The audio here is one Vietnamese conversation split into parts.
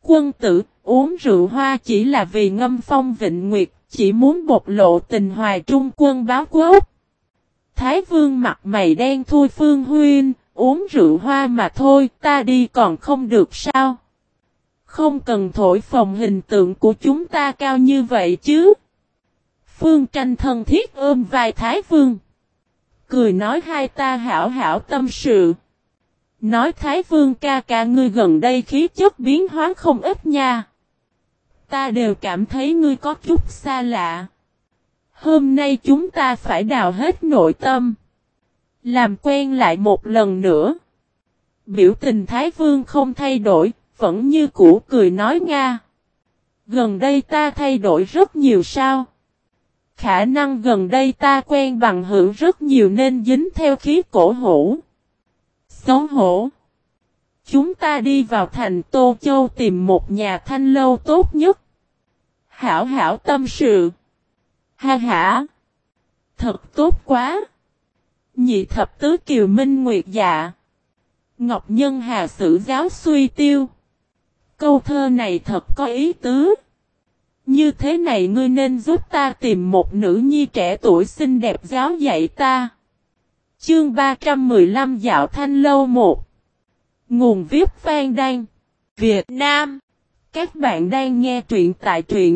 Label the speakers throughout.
Speaker 1: Quân tử, uống rượu hoa chỉ là vì ngâm phong vịnh nguyệt, chỉ muốn bộc lộ tình hoài trung quân báo quốc. Thái Vương mặt mày đen thui, Phương huynh, uống rượu hoa mà thôi, ta đi còn không được sao? Không cần thổi phồng hình tượng của chúng ta cao như vậy chứ. Phương Tranh thân thiết ôm vai Thái Vương. Cười nói hai ta hảo hảo tâm sự. Nói Thái Vương ca ca ngươi gần đây khí chất biến hóa không ít nha. Ta đều cảm thấy ngươi có chút xa lạ. Hôm nay chúng ta phải đào hết nội tâm. Làm quen lại một lần nữa. Biểu tình Thái Vương không thay đổi, vẫn như cũ cười nói Nga. Gần đây ta thay đổi rất nhiều sao? Khả năng gần đây ta quen bằng hữu rất nhiều nên dính theo khí cổ hủ. Xấu hổ. Chúng ta đi vào thành Tô Châu tìm một nhà thanh lâu tốt nhất. Hảo hảo tâm sự. Ha ha. Thật tốt quá. Nhị thập tứ kiều minh nguyệt dạ. Ngọc Nhân Hà sử giáo suy tiêu. Câu thơ này thật có ý tứ. Như thế này ngươi nên giúp ta tìm một nữ nhi trẻ tuổi xinh đẹp giáo dạy ta. Chương 315 Dạo Thanh Lâu 1. Nguồn viết Phan Đăng, Việt Nam. Các bạn đang nghe truyện tại truyện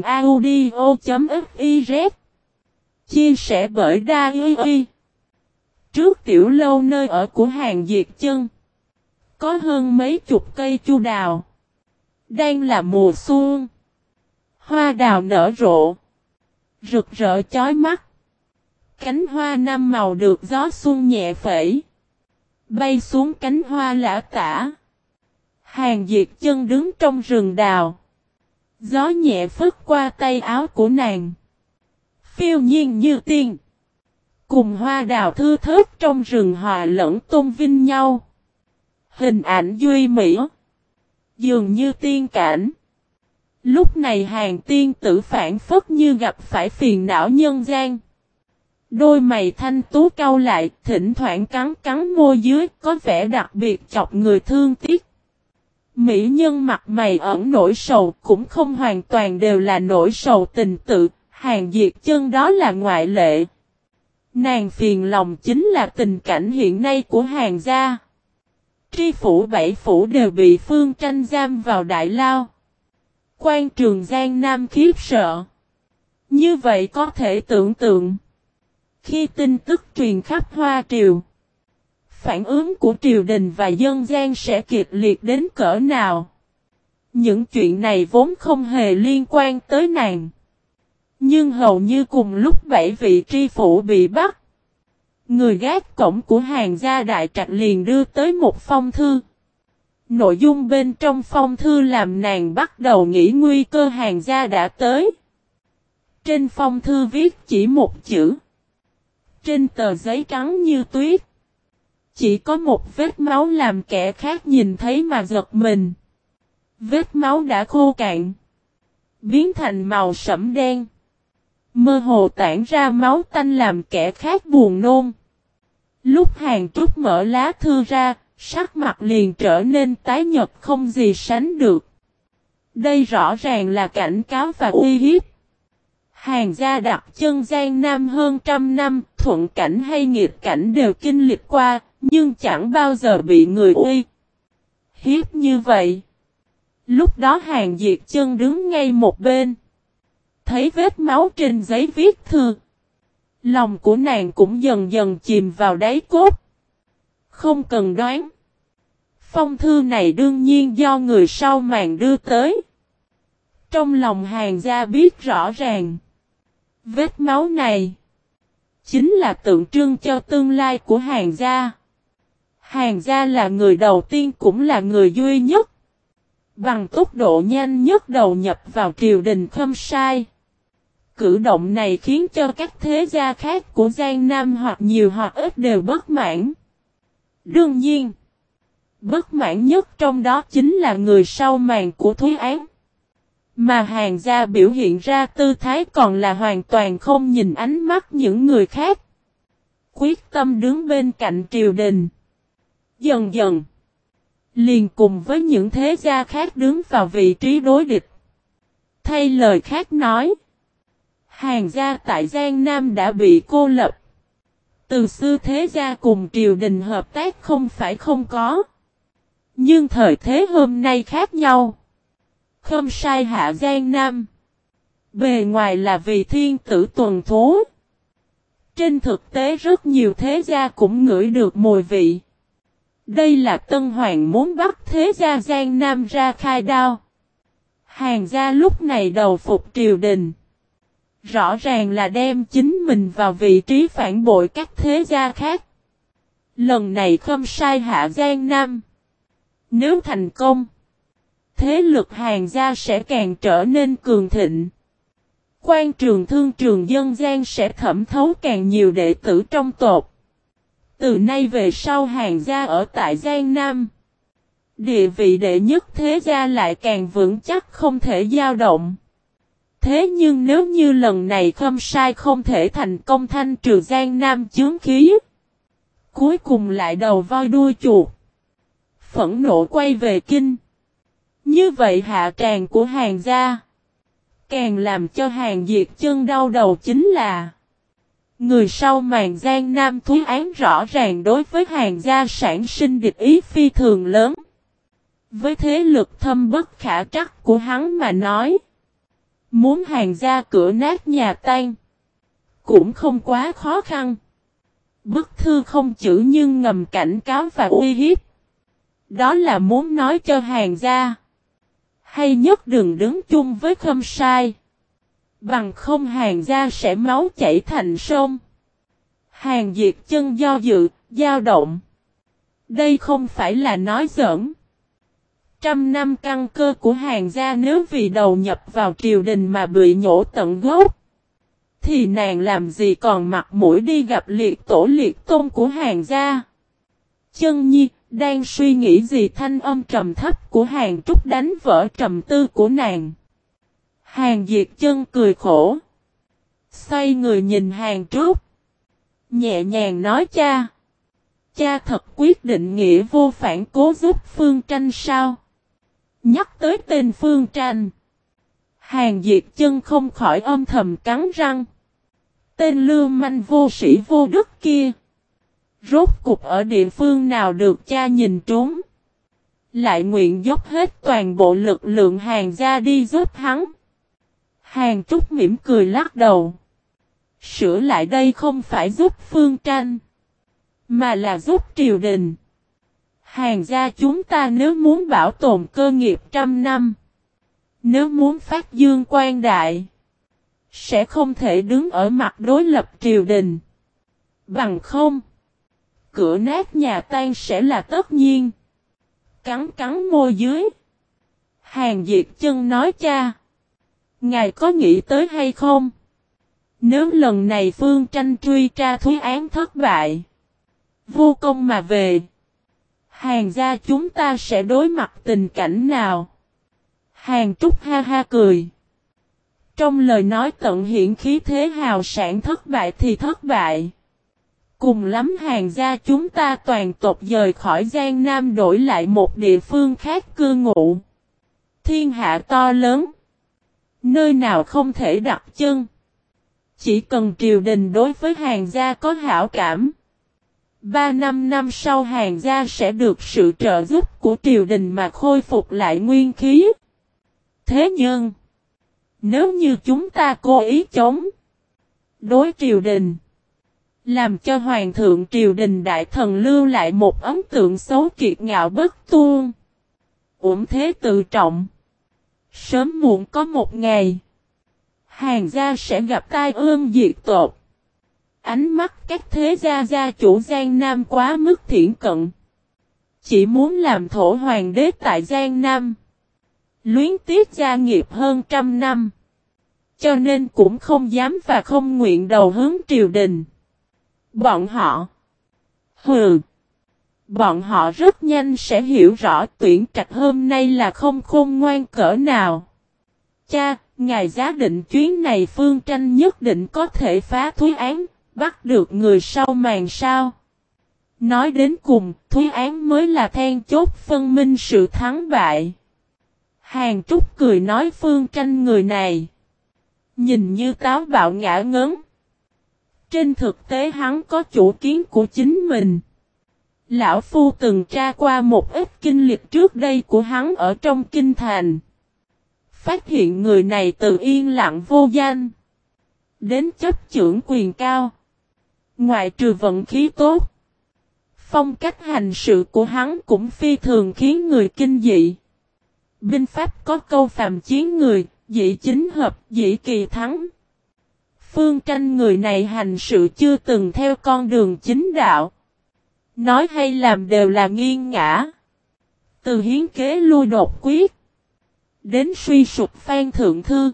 Speaker 1: audio.fiz. Chia sẻ bởi Đa-i. Trước tiểu lâu nơi ở của Hàng Diệt Chân. Có hơn mấy chục cây chu đào. Đang là mùa xuân. Hoa đào nở rộ. Rực rỡ chói mắt. Cánh hoa năm màu được gió xuân nhẹ phẩy. Bay xuống cánh hoa lã tả. Hàng Diệt Chân đứng trong rừng đào. Gió nhẹ phất qua tay áo của nàng. Phiêu nhiên như tiên. Cùng hoa đào thư thớt trong rừng hòa lẫn tôn vinh nhau. Hình ảnh duy mỹ. Dường như tiên cảnh. Lúc này Hàng tiên tử phản phất như gặp phải phiền não nhân gian. Đôi mày thanh tú cau lại, thỉnh thoảng cắn cắn môi dưới, có vẻ đặc biệt chọc người thương tiếc. Mỹ nhân mặt mày ẩn nỗi sầu, cũng không hoàn toàn đều là nỗi sầu tình tự, Hàng Diệt Chân đó là ngoại lệ. Nàng phiền lòng chính là tình cảnh hiện nay của Hàng gia. Tri phủ bảy phủ đều bị Phương Tranh giam vào đại lao. Quan trường Giang Nam khiếp sợ. Như vậy có thể tưởng tượng. Khi tin tức truyền khắp Hoa Triều, phản ứng của triều đình và dân gian sẽ kịch liệt đến cỡ nào. Những chuyện này vốn không hề liên quan tới nàng. Nhưng hầu như cùng lúc 7 vị tri phủ bị bắt. Người gác cổng của Hàng gia đại trạch liền đưa tới một phong thư. Nội dung bên trong phong thư làm nàng bắt đầu nghĩ nguy cơ Hàng gia đã tới. Trên phong thư viết chỉ một chữ. Trên tờ giấy trắng như tuyết. Chỉ có một vết máu làm kẻ khác nhìn thấy mà giật mình. Vết máu đã khô cạn. Biến thành màu sẫm đen. Mơ hồ tản ra máu tanh làm kẻ khác buồn nôn. Lúc Hàng Trúc mở lá thư ra, sắc mặt liền trở nên tái nhợt không gì sánh được. Đây rõ ràng là cảnh cáo và uy hiếp. Hàng gia đặt chân Giang Nam hơn trăm năm, thuận cảnh hay nghịch cảnh đều kinh lịch qua, nhưng chẳng bao giờ bị người uy hiếp như vậy. Lúc đó Hàng Diệt Chân đứng ngay một bên. Thấy vết máu trên giấy viết thư. Lòng của nàng cũng dần dần chìm vào đáy cốt. Không cần đoán. Phong thư này đương nhiên do người sau màn đưa tới. Trong lòng Hàng gia biết rõ ràng. Vết máu này chính là tượng trưng cho tương lai của Hàng gia. Hàng gia là người đầu tiên cũng là người duy nhất. Bằng tốc độ nhanh nhất đầu nhập vào triều đình Khâm Sai. Cử động này khiến cho các thế gia khác của Giang Nam hoặc nhiều hoặc ít đều bất mãn. Đương nhiên, bất mãn nhất trong đó chính là người sau màn của Thúy Án. Mà Hàng gia biểu hiện ra tư thái còn là hoàn toàn không nhìn ánh mắt những người khác. Quyết tâm đứng bên cạnh triều đình. Dần dần, liền cùng với những thế gia khác đứng vào vị trí đối địch. Thay lời khác nói, Hàn gia tại Giang Nam đã bị cô lập. Từ xưa thế gia cùng triều đình hợp tác không phải không có. Nhưng thời thế hôm nay khác nhau. Khâm sai hạ Giang Nam. Bề ngoài là vì thiên tử tuần thú. Trên thực tế rất nhiều thế gia cũng ngửi được mùi vị. Đây là Tân Hoàng muốn bắt thế gia Giang Nam ra khai đao. Hàn gia lúc này đầu phục triều đình. Rõ ràng là đem chính mình vào vị trí phản bội các thế gia khác. Lần này khâm sai hạ Giang Nam. Nếu thành công, thế lực Hàn gia sẽ càng trở nên cường thịnh. Quan trường thương trường dân gian sẽ thẩm thấu càng nhiều đệ tử trong tộc. Từ nay về sau Hàn gia ở tại Giang Nam. Địa vị đệ nhất thế gia lại càng vững chắc không thể dao động. Thế nhưng nếu như lần này khâm sai không thể thành công thanh trừ Giang Nam chướng khí. Cuối cùng lại đầu voi đuôi chuột. Phẫn nộ quay về kinh. Như vậy hạ tràng của Hàn gia. Càng làm cho Hàn Diệt Chân đau đầu chính là người sau màn Giang Nam Thúy Án rõ ràng đối với Hàn gia sản sinh địch ý phi thường lớn. Với thế lực thâm bất khả trắc của hắn mà nói. Muốn Hàn gia cửa nát nhà tan. Cũng không quá khó khăn. Bức thư không chữ nhưng ngầm cảnh cáo và uy hiếp. Đó là muốn nói cho Hàn gia. Hay nhất đừng đứng chung với khâm sai. Bằng không Hàn gia sẽ máu chảy thành sông. Hàn Diệt Chân do dự, dao động. Đây không phải là nói giỡn. Trăm năm căn cơ của Hàn gia nếu vì đầu nhập vào triều đình mà bị nhổ tận gốc. Thì nàng làm gì còn mặt mũi đi gặp liệt tổ liệt tôn của Hàn gia. Chân Nhi đang suy nghĩ gì thanh âm trầm thấp của Hàn Trúc đánh vỡ trầm tư của nàng. Hàn Diệt Chân cười khổ. Xoay người nhìn Hàn Trúc. Nhẹ nhàng nói cha. Cha thật quyết định nghĩa vô phản cố giúp Phương Tranh sao? Nhắc tới tên Phương Tranh. Hàn Diệt Chân không khỏi âm thầm cắn răng. Tên lưu manh vô sĩ vô đức kia. Rốt cục ở địa phương nào được cha nhìn trúng. Lại nguyện dốc hết toàn bộ lực lượng Hàn gia đi giúp hắn. Hàn Trúc mỉm cười lắc đầu. Sửa lại đây không phải giúp Phương Tranh. Mà là giúp triều đình. Hàn gia chúng ta nếu muốn bảo tồn cơ nghiệp trăm năm. Nếu muốn phát dương quang đại. Sẽ không thể đứng ở mặt đối lập triều đình. Bằng không. Cửa nát nhà tan sẽ là tất nhiên. Cắn cắn môi dưới. Hàn Diệt Chân nói cha. Ngài có nghĩ tới hay không? Nếu lần này Phương Tranh truy tra thúy án thất bại. Vô công mà về. Hàn gia chúng ta sẽ đối mặt tình cảnh nào? Hàn Trúc ha ha cười. Trong lời nói tận hiện khí thế hào sản thất bại thì thất bại. Cùng lắm Hàn gia chúng ta toàn tộc dời khỏi Giang Nam đổi lại một địa phương khác cư ngụ. Thiên hạ to lớn. Nơi nào không thể đặt chân. Chỉ cần triều đình đối với Hàn gia có hảo cảm. 3-5 năm sau Hàn gia sẽ được sự trợ giúp của triều đình mà khôi phục lại nguyên khí. Thế nhưng, nếu như chúng ta cố ý chống đối triều đình, làm cho Hoàng thượng triều đình đại thần lưu lại một ấn tượng xấu kiệt ngạo bất tuôn, uổng thế tự trọng, sớm muộn có một ngày, Hàn gia sẽ gặp tai ương diệt tộc. Ánh mắt các thế gia gia chủ Giang Nam quá mức thiển cận. Chỉ muốn làm thổ hoàng đế tại Giang Nam. Luyến tiếc gia nghiệp hơn trăm năm. Cho nên cũng không dám và không nguyện đầu hướng triều đình. Bọn họ. Bọn họ rất nhanh sẽ hiểu rõ Tuyển Trạch hôm nay là không khôn ngoan cỡ nào. Cha, ngài giá định chuyến này Phương Tranh nhất định có thể phá thúy án. Bắt được người sau màn sao? Nói đến cùng, Thúy Án mới là then chốt phân minh sự thắng bại. Hàn Trúc cười nói Phương Tranh người này. Nhìn như táo bạo ngã ngớn. Trên thực tế hắn có chủ kiến của chính mình. Lão Phu từng tra qua một ít kinh lịch trước đây của hắn ở trong kinh thành. Phát hiện người này từ yên lặng vô danh. Đến chấp chưởng quyền cao. Ngoại trừ vận khí tốt. Phong cách hành sự của hắn cũng phi thường khiến người kinh dị. Binh pháp có câu phàm chiến người, dĩ chính hợp, dĩ kỳ thắng. Phương Tranh người này hành sự chưa từng theo con đường chính đạo. Nói hay làm đều là nghiêng ngã. Từ hiến kế lui đột quyết. Đến suy sụp Phan Thượng Thư.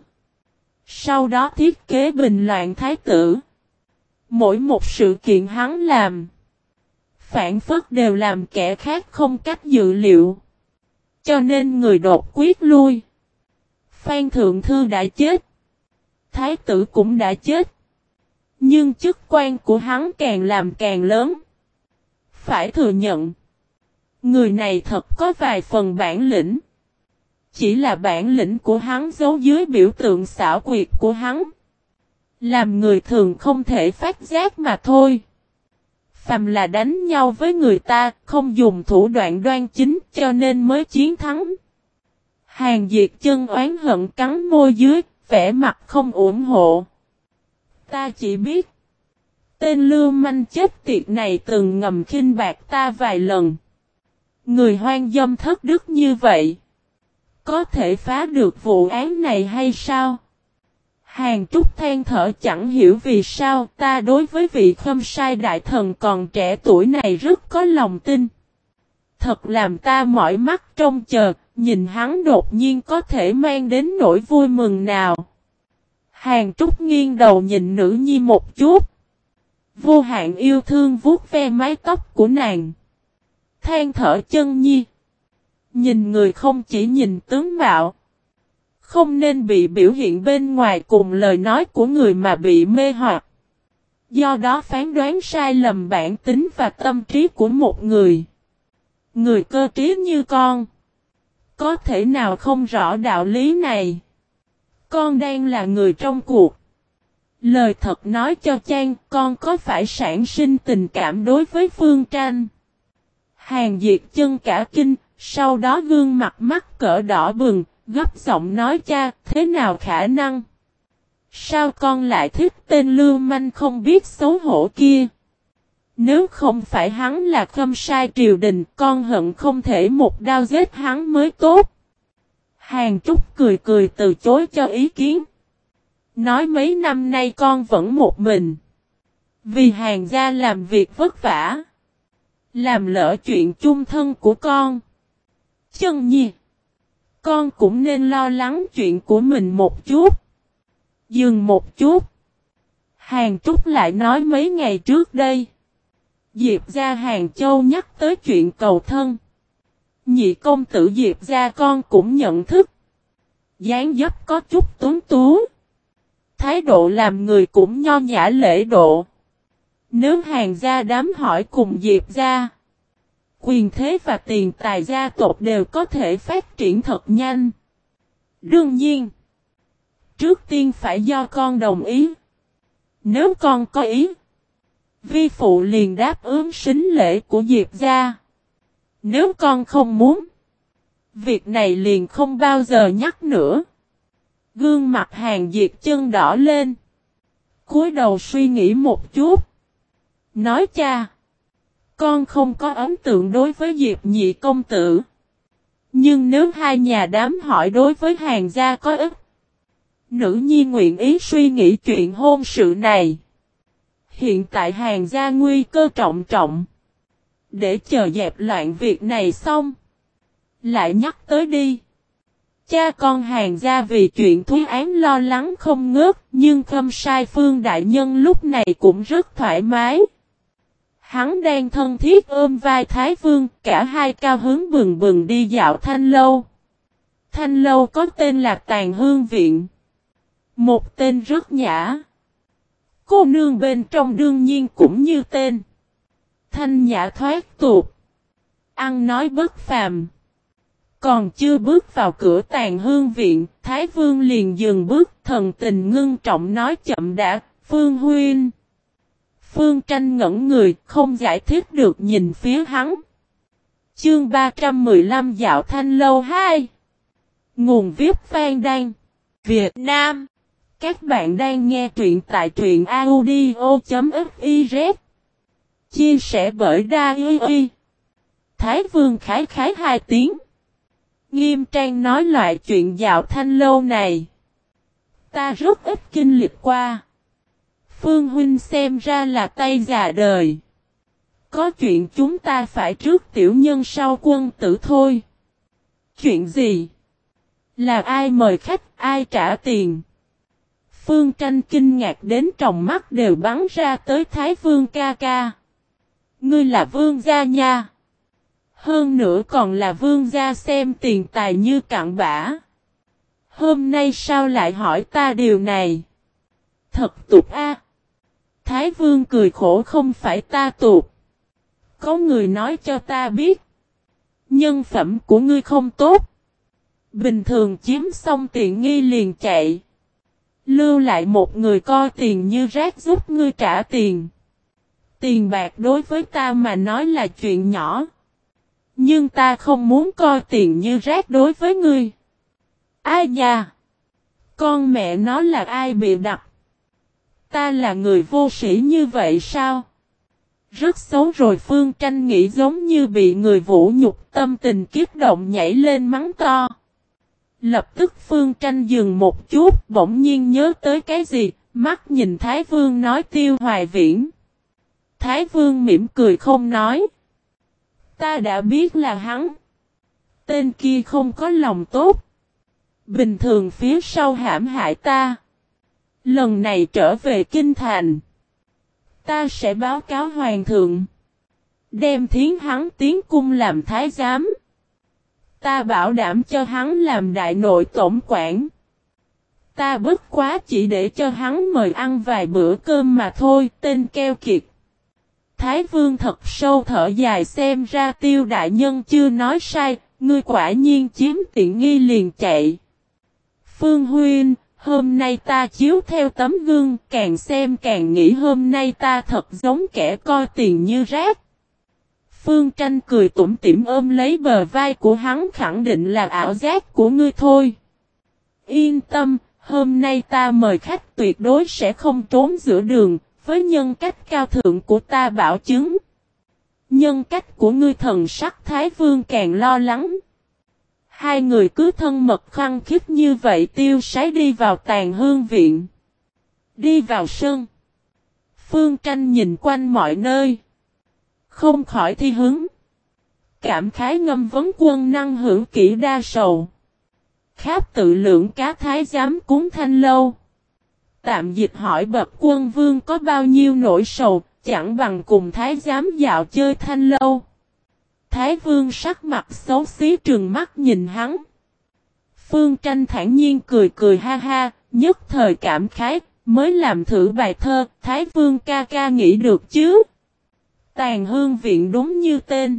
Speaker 1: Sau đó thiết kế bình loạn thái tử. Mỗi một sự kiện hắn làm. Phản phất đều làm kẻ khác không cách dự liệu. Cho nên người đột quyết lui. Phan Thượng Thư đã chết. Thái tử cũng đã chết. Nhưng chức quan của hắn càng làm càng lớn. Phải thừa nhận. Người này thật có vài phần bản lĩnh. Chỉ là bản lĩnh của hắn giấu dưới biểu tượng xảo quyệt của hắn. Làm người thường không thể phát giác mà thôi. Phàm là đánh nhau với người ta, không dùng thủ đoạn đoan chính cho nên mới chiến thắng. Hàn Diệt Chân oán hận cắn môi dưới, vẻ mặt không ủng hộ. Ta chỉ biết, tên lưu manh chết tiệt này từng ngầm khinh bạc ta vài lần. Người hoang dâm thất đức như vậy, có thể phá được vụ án này hay sao? Hàn Trúc than thở chẳng hiểu vì sao ta đối với vị Khâm Sai đại thần còn trẻ tuổi này rất có lòng tin. Thật làm ta mỏi mắt trông chờ, nhìn hắn đột nhiên có thể mang đến nỗi vui mừng nào. Hàn Trúc nghiêng đầu nhìn nữ nhi một chút. Vô hạn yêu thương vuốt ve mái tóc của nàng. Than thở Chân Nhi. Nhìn người không chỉ nhìn tướng mạo. Không nên bị biểu hiện bên ngoài cùng lời nói của người mà bị mê hoặc. Do đó phán đoán sai lầm bản tính và tâm trí của một người. Người cơ trí như con. Có thể nào không rõ đạo lý này? Con đang là người trong cuộc. Lời thật nói cho Chan, con có phải sản sinh tình cảm đối với Phương Tranh? Hàn Diệt Chân cả kinh, sau đó gương mặt mắt cỡ đỏ bừng, gấp giọng nói cha, thế nào khả năng? Sao con lại thích tên lưu manh không biết xấu hổ kia? Nếu không phải hắn là Khâm Sai triều đình, con hận không thể một đao giết hắn mới tốt. Hàn Trúc cười cười từ chối cho ý kiến. Nói mấy năm nay con vẫn một mình. Vì Hàn gia làm việc vất vả. Làm lỡ chuyện chung thân của con. Chân Nhi. Con cũng nên lo lắng chuyện của mình một chút. Dừng một chút. Hàn Trúc lại nói mấy ngày trước đây. Diệp gia Hàng Châu nhắc tới chuyện cầu thân. Nhị công tử Diệp gia con cũng nhận thức. Dáng dấp có chút tuấn tú. Thái độ làm người cũng nho nhã lễ độ. Nếu Hàn gia đám hỏi cùng Diệp gia, quyền thế và tiền tài gia tộc đều có thể phát triển thật nhanh. Đương nhiên, trước tiên phải do con đồng ý. Nếu con có ý, vi phụ liền đáp ứng sính lễ của Diệp gia. Nếu con không muốn, việc này liền không bao giờ nhắc nữa. Gương mặt Hàn Diệt Chân đỏ lên. Cúi đầu suy nghĩ một chút. Nói cha, con không có ấn tượng đối với Diệp nhị công tử. Nhưng nếu hai nhà đám hỏi đối với Hàn gia có ích, nữ nhi nguyện ý suy nghĩ chuyện hôn sự này. Hiện tại Hàn gia nguy cơ trọng trọng. Để chờ dẹp loạn việc này xong, lại nhắc tới đi. Cha con Hàn gia vì chuyện Thúy Án lo lắng không ngớt, nhưng Khâm Sai Phương đại nhân lúc này cũng rất thoải mái. Hắn đang thân thiết ôm vai Thái Vương, cả hai cao hứng bừng bừng đi dạo Thanh Lâu. Thanh Lâu có tên là Tàn Hương Viện. Một tên rất nhã. Cô nương bên trong đương nhiên cũng như tên. thanh nhã thoát tục, ăn nói bất phàm. Còn chưa bước vào cửa Tàn Hương viện, Thái Vương liền dừng bước, thần tình ngưng trọng nói chậm đã, Phương huynh. Phương Tranh ngẩn người, không giải thích được nhìn phía hắn. Chương 315 Dạo Thanh Lâu 2. Nguồn viết Phan Đan, Việt Nam. Các bạn đang nghe truyện tại truyện audio.fiz. Chia sẻ bởi Đa-i. Thái Vương khái khái hai tiếng. Nghiêm trang nói loại chuyện Dạo Thanh Lâu này, ta rất ít kinh lịch qua. Phương huynh xem ra là tay già đời. Có chuyện chúng ta phải trước tiểu nhân sau quân tử thôi. Chuyện gì? Là ai mời khách, ai trả tiền? Phương Tranh kinh ngạc đến tròng mắt đều bắn ra tới Thái Vương ca ca. Ngươi là vương gia nha. Hơn nữa còn là vương gia xem tiền tài như cặn bã. Hôm nay sao lại hỏi ta điều này? Thật tục a. Thái Vương cười khổ không phải ta tục. Có người nói cho ta biết. Nhân phẩm của ngươi không tốt. Bình thường chiếm xong tiện nghi liền chạy. Lưu lại một người coi tiền như rác giúp ngươi trả tiền. Tiền bạc đối với ta mà nói là chuyện nhỏ. Nhưng ta không muốn coi tiền như rác đối với ngươi. Ai nha? Con mẹ nó là ai bị đặt? Ta là người vô sĩ như vậy sao? Rất xấu rồi. Phương Tranh nghĩ giống như bị người vũ nhục, tâm tình kiếp động nhảy lên mắng to. Lập tức Phương Tranh dừng một chút, bỗng nhiên nhớ tới cái gì, mắt nhìn Thái Vương nói Tiêu Hoài Viễn. Thái Vương mỉm cười không nói. Ta đã biết là hắn. Tên kia không có lòng tốt. Bình thường phía sau hãm hại ta. Lần này trở về kinh thành, ta sẽ báo cáo hoàng thượng. Đem thiến hắn tiến cung làm thái giám. Ta bảo đảm cho hắn làm đại nội tổng quản. Ta bất quá chỉ để cho hắn mời ăn vài bữa cơm mà thôi, tên keo kiệt. Thái Vương thật sâu thở dài, xem ra Tiêu đại nhân chưa nói sai, ngươi quả nhiên chiếm tiện nghi liền chạy. Phương huynh, hôm nay ta chiếu theo tấm gương, càng xem càng nghĩ hôm nay ta thật giống kẻ coi tiền như rác. Phương Tranh cười tủm tỉm ôm lấy bờ vai của hắn, khẳng định là ảo giác của ngươi thôi. Yên tâm, hôm nay ta mời khách tuyệt đối sẽ không trốn giữa đường, với nhân cách cao thượng của ta bảo chứng. Nhân cách của ngươi. Thần sắc Thái Vương càng lo lắng. Hai người cứ thân mật khăng khít như vậy tiêu sái đi vào Tàn Hương viện. Đi vào sân. Phương Tranh nhìn quanh mọi nơi, không khỏi thi hứng. Cảm khái ngâm vấn quân năng hữu kỹ đa sầu. Kháp tự lượng cá thái giám cúng thanh lâu. Tạm dịch hỏi bậc quân vương có bao nhiêu nỗi sầu, chẳng bằng cùng thái giám dạo chơi thanh lâu. Thái Vương sắc mặt xấu xí trừng mắt nhìn hắn. Phương Tranh thản nhiên cười cười ha ha, nhất thời cảm khái, mới làm thử bài thơ, Thái Vương ca ca nghĩ được chứ. Tàn Hương viện đúng như tên.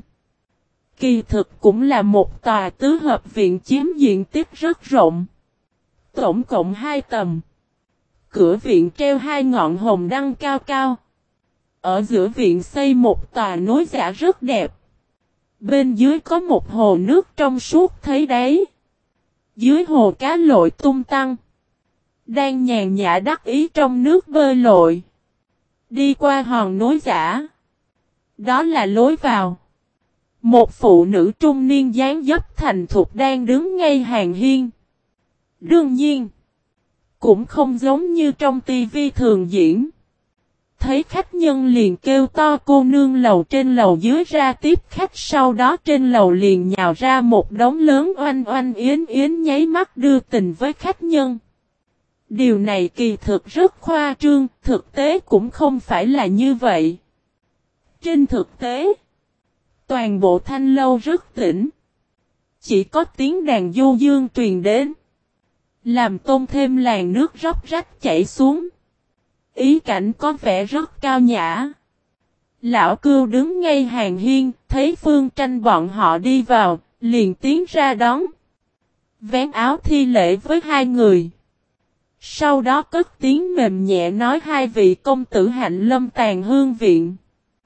Speaker 1: Kỳ thực cũng là một tòa tứ hợp viện chiếm diện tích rất rộng. Tổng cộng 2 tầng. Cửa viện treo 2 ngọn hồng đăng cao cao. Ở giữa viện xây một tòa nối giả rất đẹp. Bên dưới có một hồ nước trong suốt thấy đáy. Dưới hồ cá lội tung tăng. Đang nhàn nhã đắc ý trong nước bơi lội. Đi qua hòn núi giả. Đó là lối vào. Một phụ nữ trung niên dáng dấp thành thục đang đứng ngay hàng hiên. Đương nhiên, cũng không giống như trong tivi thường diễn. Thấy khách nhân liền kêu to cô nương lầu trên lầu dưới ra tiếp khách, sau đó trên lầu liền nhào ra một đống lớn oanh oanh yến yến nháy mắt đưa tình với khách nhân. Điều này kỳ thực rất khoa trương, thực tế cũng không phải là như vậy. Trên thực tế, toàn bộ thanh lâu rất tĩnh. Chỉ có tiếng đàn du dương truyền đến, làm tôn thêm làn nước róc rách chảy xuống. Ý cảnh có vẻ rất cao nhã. Lão Cưu đứng ngay hàng hiên, thấy Phương Tranh bọn họ đi vào, liền tiến ra đón. Vén áo thi lễ với hai người. Sau đó cất tiếng mềm nhẹ nói: hai vị công tử hạnh lâm Tàn Hương viện.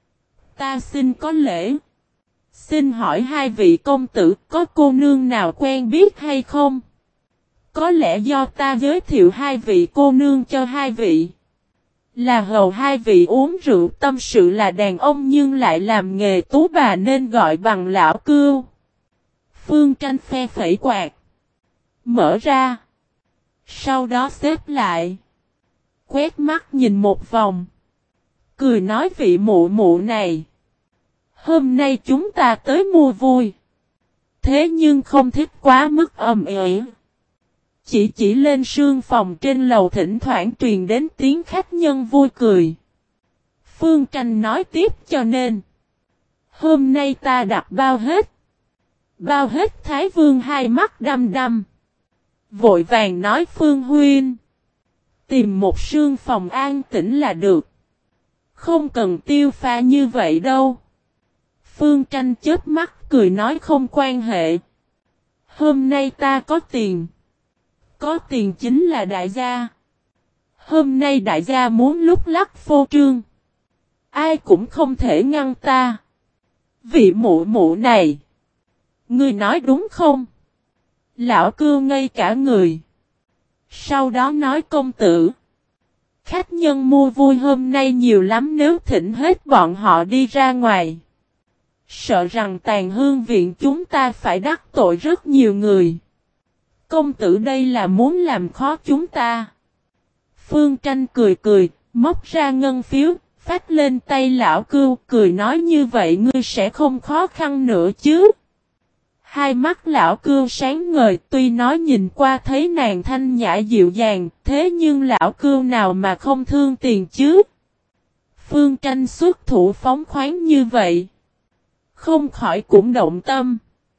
Speaker 1: Ta xin có lễ. Xin hỏi hai vị công tử có cô nương nào quen biết hay không? Có lẽ do ta giới thiệu hai vị cô nương cho hai vị. Là hầu hai vị uống rượu tâm sự là đàn ông nhưng lại làm nghề tú bà nên gọi bằng lão Cưu. Phương Tranh phe phẩy quạt. Mở ra. Sau đó xếp lại. Quét mắt nhìn một vòng. Cười nói: vị mụ mụ này. Hôm nay chúng ta tới mua vui. Thế nhưng không thích quá mức ầm ĩ. Chỉ lên sương phòng trên lầu thỉnh thoảng truyền đến tiếng khách nhân vui cười. Phương Tranh nói tiếp: cho nên hôm nay ta đặt bao hết. Bao hết. Thái Vương hai mắt đăm đăm. Vội vàng nói: Phương huynh, tìm một sương phòng an tĩnh là được. Không cần tiêu pha như vậy đâu. Phương Tranh chớp mắt cười nói: không quan hệ. Hôm nay ta có tiền. Có tiền chính là đại gia. Hôm nay đại gia muốn lúc lắc phô trương. Ai cũng không thể ngăn ta. Vị mụ mụ này. Ngươi nói đúng không? Lão Cưu ngây cả người. Sau đó nói: công tử. Khách nhân mua vui hôm nay nhiều lắm, nếu thỉnh hết bọn họ đi ra ngoài. Sợ rằng Tàn Hương viện chúng ta phải đắc tội rất nhiều người. Công tử đây là muốn làm khó chúng ta. Phương Tranh cười cười, móc ra ngân phiếu, phát lên tay lão Cưu, cười nói: như vậy ngươi sẽ không khó khăn nữa chứ. Hai mắt lão Cưu sáng ngời, tuy nói nhìn qua thấy nàng thanh nhã dịu dàng, thế nhưng lão Cưu nào mà không thương tiền chứ. Phương Tranh xuất thủ phóng khoáng như vậy. Không khỏi cũng động tâm.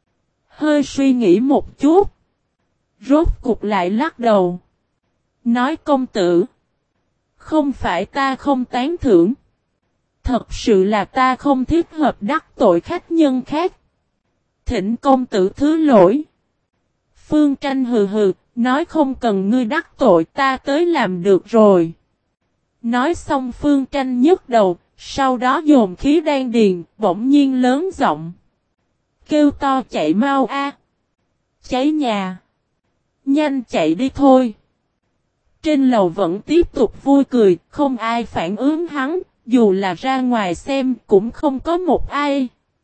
Speaker 1: Hơi suy nghĩ một chút. Rốt cục lại lắc đầu. Nói: công tử. Không phải ta không tán thưởng. Thật sự là ta không thích hợp đắc tội khách nhân khác. Thỉnh công tử thứ lỗi. Phương Tranh hừ hừ, nói: không cần ngươi đắc tội, ta tới làm được rồi. Nói xong Phương Tranh nhấc đầu, sau đó dồn khí đan điền, bỗng nhiên lớn giọng. Kêu to: chạy mau a! Cháy nhà! Nhanh chạy đi thôi! Trên lầu vẫn tiếp tục vui cười, không ai phản ứng hắn, dù là ra ngoài xem cũng không có một ai.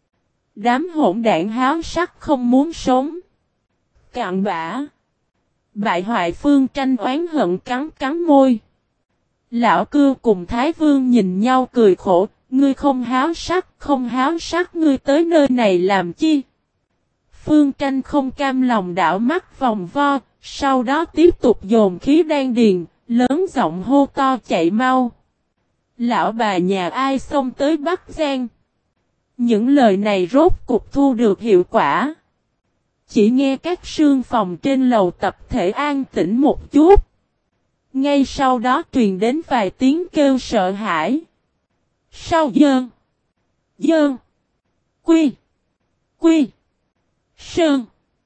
Speaker 1: Đám hỗn đảng háo sắc không muốn sống. Cặn bã. Bại hoại. Phương Tranh oán hận cắn cắn môi. Lão Cưu cùng Thái Vương nhìn nhau cười khổ. Ngươi không háo sắc, không háo sắc, ngươi tới nơi này làm chi? Phương Tranh không cam lòng đảo mắt vòng vo, sau đó tiếp tục dồn khí đan điền, lớn giọng hô to: chạy mau! Lão bà nhà ai xông tới Bắc Giang? Những lời này rốt cục thu được hiệu quả. Chỉ nghe các sương phòng trên lầu tập thể an tĩnh một chút. Ngay sau đó truyền đến vài tiếng kêu sợ hãi. Sau dơn, dơn, quy, quy, sơn,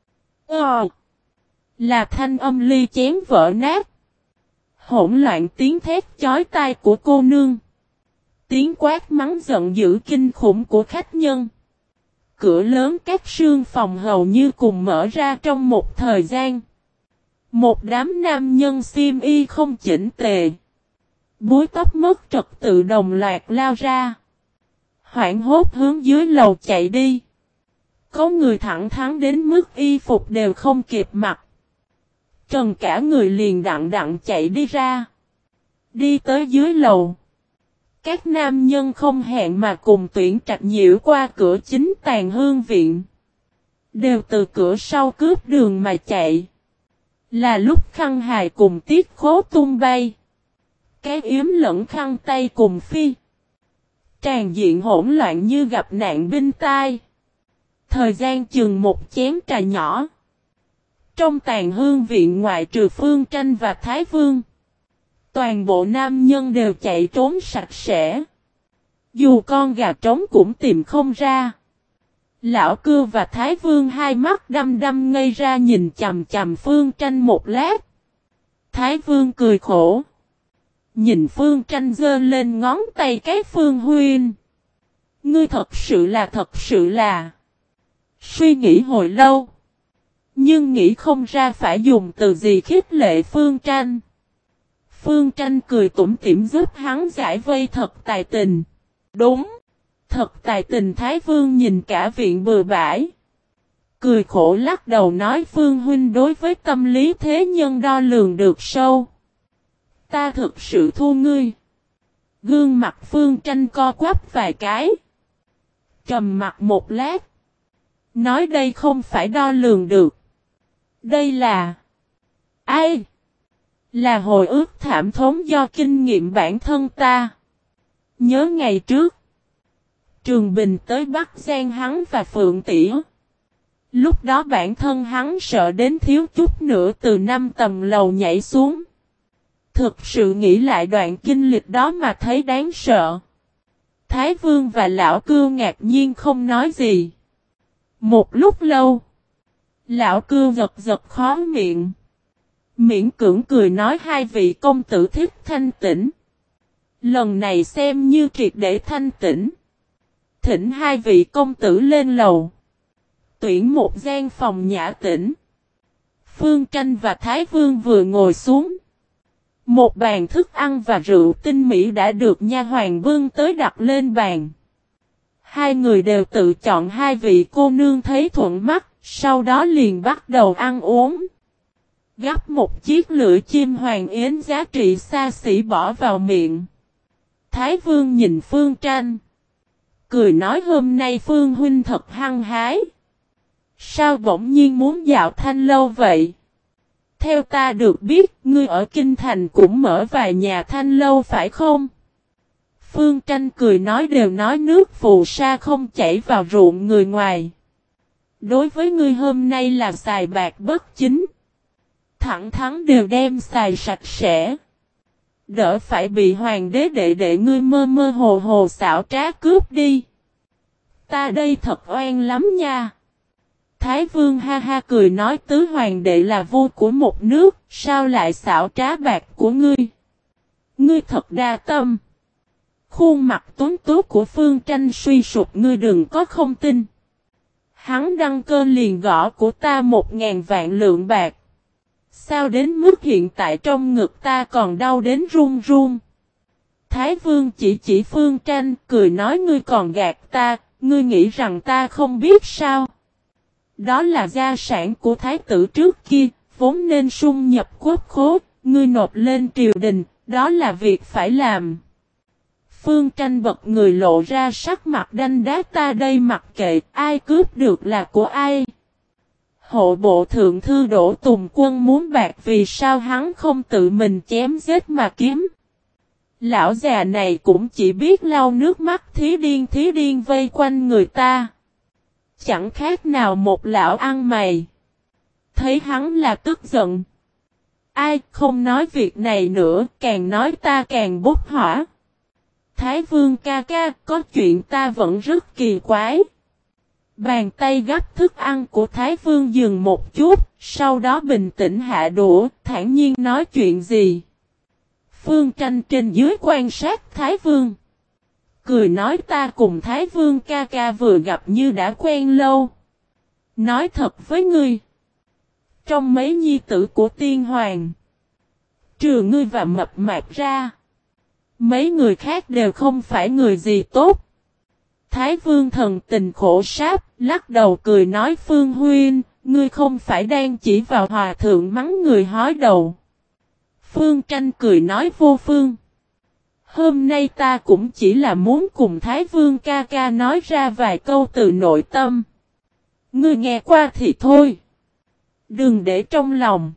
Speaker 1: là thanh âm ly chén vỡ nát. Hỗn loạn tiếng thét chói tai của cô nương. Tiếng quát mắng giận dữ kinh khủng của khách nhân. Cửa lớn các sương phòng hầu như cùng mở ra trong một thời gian. Một đám nam nhân xiêm y không chỉnh tề. Búi tóc mất trật tự đồng loạt lao ra. Hoảng hốt hướng dưới lầu chạy đi. Có người thẳng thắn đến mức y phục đều không kịp mặc. Trần cả người liền đặng chạy đi ra. Đi tới dưới lầu. Các nam nhân không hẹn mà cùng tuyển trạch nhiễu qua cửa chính Tàn Hương viện. Đều từ cửa sau cướp đường mà chạy. Là lúc khăn hài cùng tiết khố tung bay. Cái yếm lẫn khăn tay cùng phi. Tràn diện hỗn loạn như gặp nạn binh tai. Thời gian chừng một chén trà nhỏ. Trong Tàn Hương viện ngoại trừ Phương Tranh và Thái Vương. Toàn bộ nam nhân đều chạy trốn sạch sẽ. Dù con gà trống cũng tìm không ra. Lão Cưu và Thái Vương hai mắt đăm đăm ngây ra nhìn chằm chằm Phương Tranh một lát. Thái Vương cười khổ. Nhìn Phương Tranh giơ lên ngón tay cái Phương Huynh. Ngươi thật sự là. Suy nghĩ hồi lâu. Nhưng nghĩ không ra phải dùng từ gì khích lệ Phương Tranh. Phương Tranh cười tủm tỉm giúp hắn giải vây thật tài tình. Đúng. Thật tài tình. Thái Vương nhìn cả viện bừa bãi. Cười khổ lắc đầu nói Phương Huynh đối với tâm lý thế nhân đo lường được sâu. Ta thực sự thua ngươi. Gương mặt Phương Tranh co quắp vài cái. Trầm mặt một lát. Nói đây không phải đo lường được. Đây là. Ai? Là hồi ức thảm thống do kinh nghiệm bản thân ta. Nhớ ngày trước. Trường Bình tới bắt gian hắn và Phượng Tỉ. Lúc đó bản thân hắn sợ đến thiếu chút nữa từ 5 tầng lầu nhảy xuống. Thực sự nghĩ lại đoạn kinh lịch đó mà thấy đáng sợ. Thái Vương và Lão Cưu ngạc nhiên không nói gì. Một lúc lâu. Lão Cưu giật giật khó miệng. Miễn cưỡng cười nói hai vị công tử thích thanh tĩnh. Lần này xem như triệt để thanh tĩnh. Thỉnh hai vị công tử lên lầu. Tuyển một gian phòng nhã tĩnh. Phương Tranh và Thái Vương vừa ngồi xuống. Một bàn thức ăn và rượu tinh mỹ đã được nha hoàn bưng tới đặt lên bàn. Hai người đều tự chọn hai vị cô nương thấy thuận mắt, sau đó liền bắt đầu ăn uống. Gắp một chiếc lưỡi chim hoàng yến giá trị xa xỉ bỏ vào miệng. Thái Vương nhìn Phương Tranh. Cười nói hôm nay Phương Huynh thật hăng hái. Sao bỗng nhiên muốn dạo thanh lâu vậy? Theo ta được biết, ngươi ở Kinh Thành cũng mở vài nhà thanh lâu phải không? Phương Tranh cười nói đều nói nước phù sa không chảy vào ruộng người ngoài. Đối với ngươi hôm nay là xài bạc bất chính. Thẳng thắn đều đem xài sạch sẽ. Đỡ phải bị hoàng đế đệ ngươi mơ mơ hồ hồ xảo trá cướp đi. Ta đây thật oan lắm nha. Thái Vương ha ha cười nói tứ hoàng đệ là vua của một nước, sao lại xảo trá bạc của ngươi? Ngươi thật đa tâm. Khuôn mặt tuấn tú của Phương Tranh suy sụp ngươi đừng có không tin. Hắn đăng cơ liền gõ của ta 1.000 vạn lượng bạc. Sao đến mức hiện tại trong ngực ta còn đau đến run run. Thái Vương chỉ Phương Tranh cười nói ngươi còn gạt ta, ngươi nghĩ rằng ta không biết sao. Đó là gia sản của thái tử trước kia, vốn nên sung nhập quốc khố, ngươi nộp lên triều đình, đó là việc phải làm. Phương Tranh bật người lộ ra sắc mặt đanh đá ta đây mặc kệ, ai cướp được là của ai. Hộ bộ thượng thư Đỗ Tùng Quân muốn bạc vì sao hắn không tự mình chém giết mà kiếm. Lão già này cũng chỉ biết lau nước mắt thí điên vây quanh người ta. Chẳng khác nào một lão ăn mày. Thấy hắn là tức giận. Ai không nói việc này nữa, càng nói ta càng bốc hỏa. Thái Vương ca ca, có chuyện ta vẫn rất kỳ quái. Bàn tay gắp thức ăn của Thái Vương dừng một chút, sau đó bình tĩnh hạ đũa, thản nhiên nói chuyện gì. Phương Tranh trên dưới quan sát Thái Vương. Cười nói ta cùng Thái Vương ca ca vừa gặp như đã quen lâu. Nói thật với ngươi. Trong mấy nhi tử của tiên hoàng. Trừ ngươi và mập mạp ra. Mấy người khác đều không phải người gì tốt. Thái Vương thần tình khổ sáp, lắc đầu cười nói Phương Huynh, ngươi không phải đang chỉ vào hòa thượng mắng người hói đầu. Phương Tranh cười nói vô phương. Hôm nay ta cũng chỉ là muốn cùng Thái Vương ca ca nói ra vài câu từ nội tâm. Ngươi nghe qua thì thôi. Đừng để trong lòng.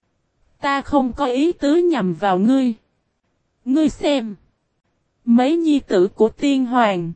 Speaker 1: Ta không có ý tứ nhằm vào ngươi. Ngươi xem. Mấy nhi tử của tiên hoàng.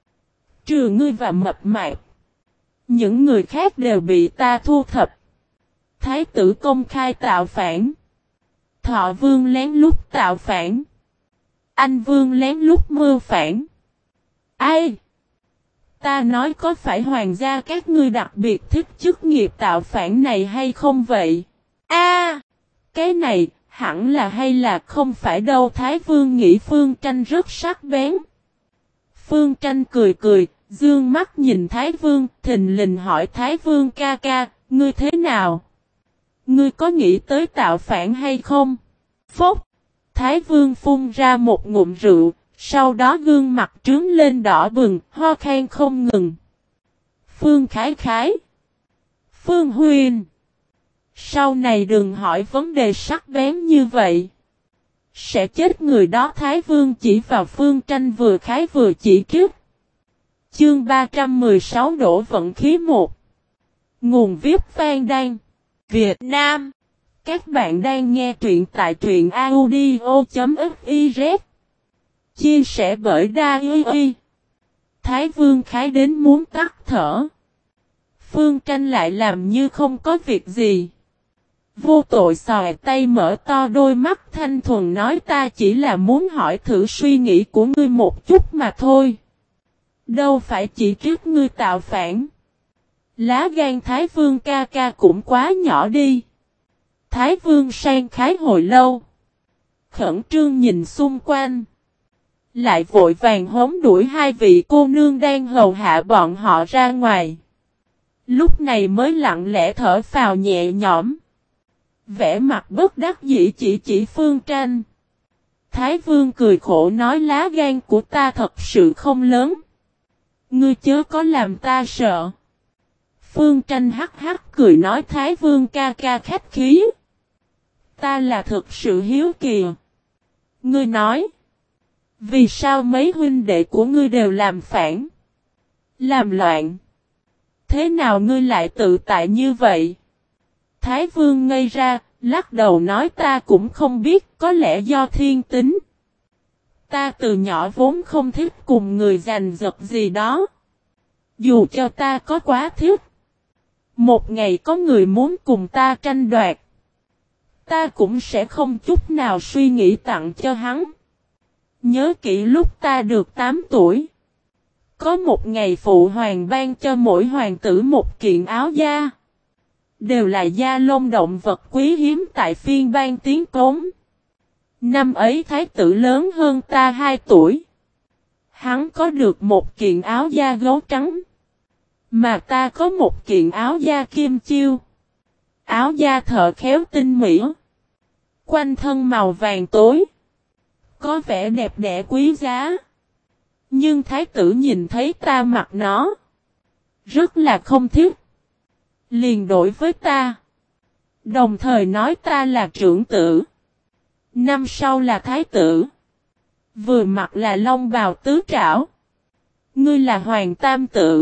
Speaker 1: Trừ ngươi và mập mạp. Những người khác đều bị ta thu thập. Thái tử công khai tạo phản. Thọ vương lén lút tạo phản. Anh vương lén lút mưu phản. Ai? Ta nói có phải hoàng gia các ngươi đặc biệt thích chức nghiệp tạo phản này hay không vậy? A, cái này, hẳn là hay là không phải đâu. Thái Vương nghĩ Phương Tranh rất sắc bén. Phương Tranh cười cười, dương mắt nhìn Thái Vương, thình lình hỏi Thái Vương ca ca, ngươi thế nào? Ngươi có nghĩ tới tạo phản hay không? Phốc! Thái Vương phun ra một ngụm rượu, sau đó gương mặt trướng lên đỏ bừng, ho khan không ngừng. Phương Khái Khái! Phương Huyền! Sau này đừng hỏi vấn đề sắc bén như vậy. Sẽ chết người đó. Thái Vương chỉ vào Phương Tranh vừa khái vừa chỉ trích. Chương 316 Đổ vận khí 1. Nguồn viết Phan Đan, Việt Nam. Các bạn đang nghe truyện tại truyện audio.fiz. Chia sẻ bởi Đa-i. Thái Vương khái đến muốn tắt thở. Phương Tranh lại làm như không có việc gì. Vô tội xòe tay mở to đôi mắt thanh thuần nói ta chỉ là muốn hỏi thử suy nghĩ của ngươi một chút mà thôi. Đâu phải chỉ trích ngươi tạo phản. Lá gan Thái Vương ca ca cũng quá nhỏ đi. Thái Vương sang khái hồi lâu. Khẩn trương nhìn xung quanh. Lại vội vàng hống đuổi hai vị cô nương đang hầu hạ bọn họ ra ngoài. Lúc này mới lặng lẽ thở phào nhẹ nhõm. Vẻ mặt bất đắc dĩ chỉ Phương Tranh. Thái Vương cười khổ nói lá gan của ta thật sự không lớn. Ngươi chớ có làm ta sợ. Phương Tranh hắc hắc cười nói Thái Vương ca ca khách khí. Ta là thực sự hiếu kỳ. Ngươi nói. Vì sao mấy huynh đệ của ngươi đều làm phản? Làm loạn. Thế nào ngươi lại tự tại như vậy? Thái Vương ngây ra, lắc đầu nói ta cũng không biết, có lẽ do thiên tính. Ta từ nhỏ vốn không thích cùng người giành giật gì đó. Dù cho ta có quá thích. Một ngày có người muốn cùng ta tranh đoạt. Ta cũng sẽ không chút nào suy nghĩ tặng cho hắn. Nhớ kỹ lúc ta được 8 tuổi. Có một ngày phụ hoàng ban cho mỗi hoàng tử một kiện áo da. Đều là da lông động vật quý hiếm tại phiên bang tiến cống. Năm ấy thái tử lớn hơn ta 2 tuổi. Hắn có được một kiện áo da gấu trắng. Mà ta có một kiện áo da kim chiêu. Áo da thợ khéo tinh mỹ. Quanh thân màu vàng tối. Có vẻ đẹp đẽ quý giá. Nhưng thái tử nhìn thấy ta mặc nó. Rất là không thích. Liền đổi với ta. Đồng thời nói ta là trưởng tử. Năm sau là thái tử. Vừa mặc là long bào tứ trảo. Ngươi là hoàng tam tử.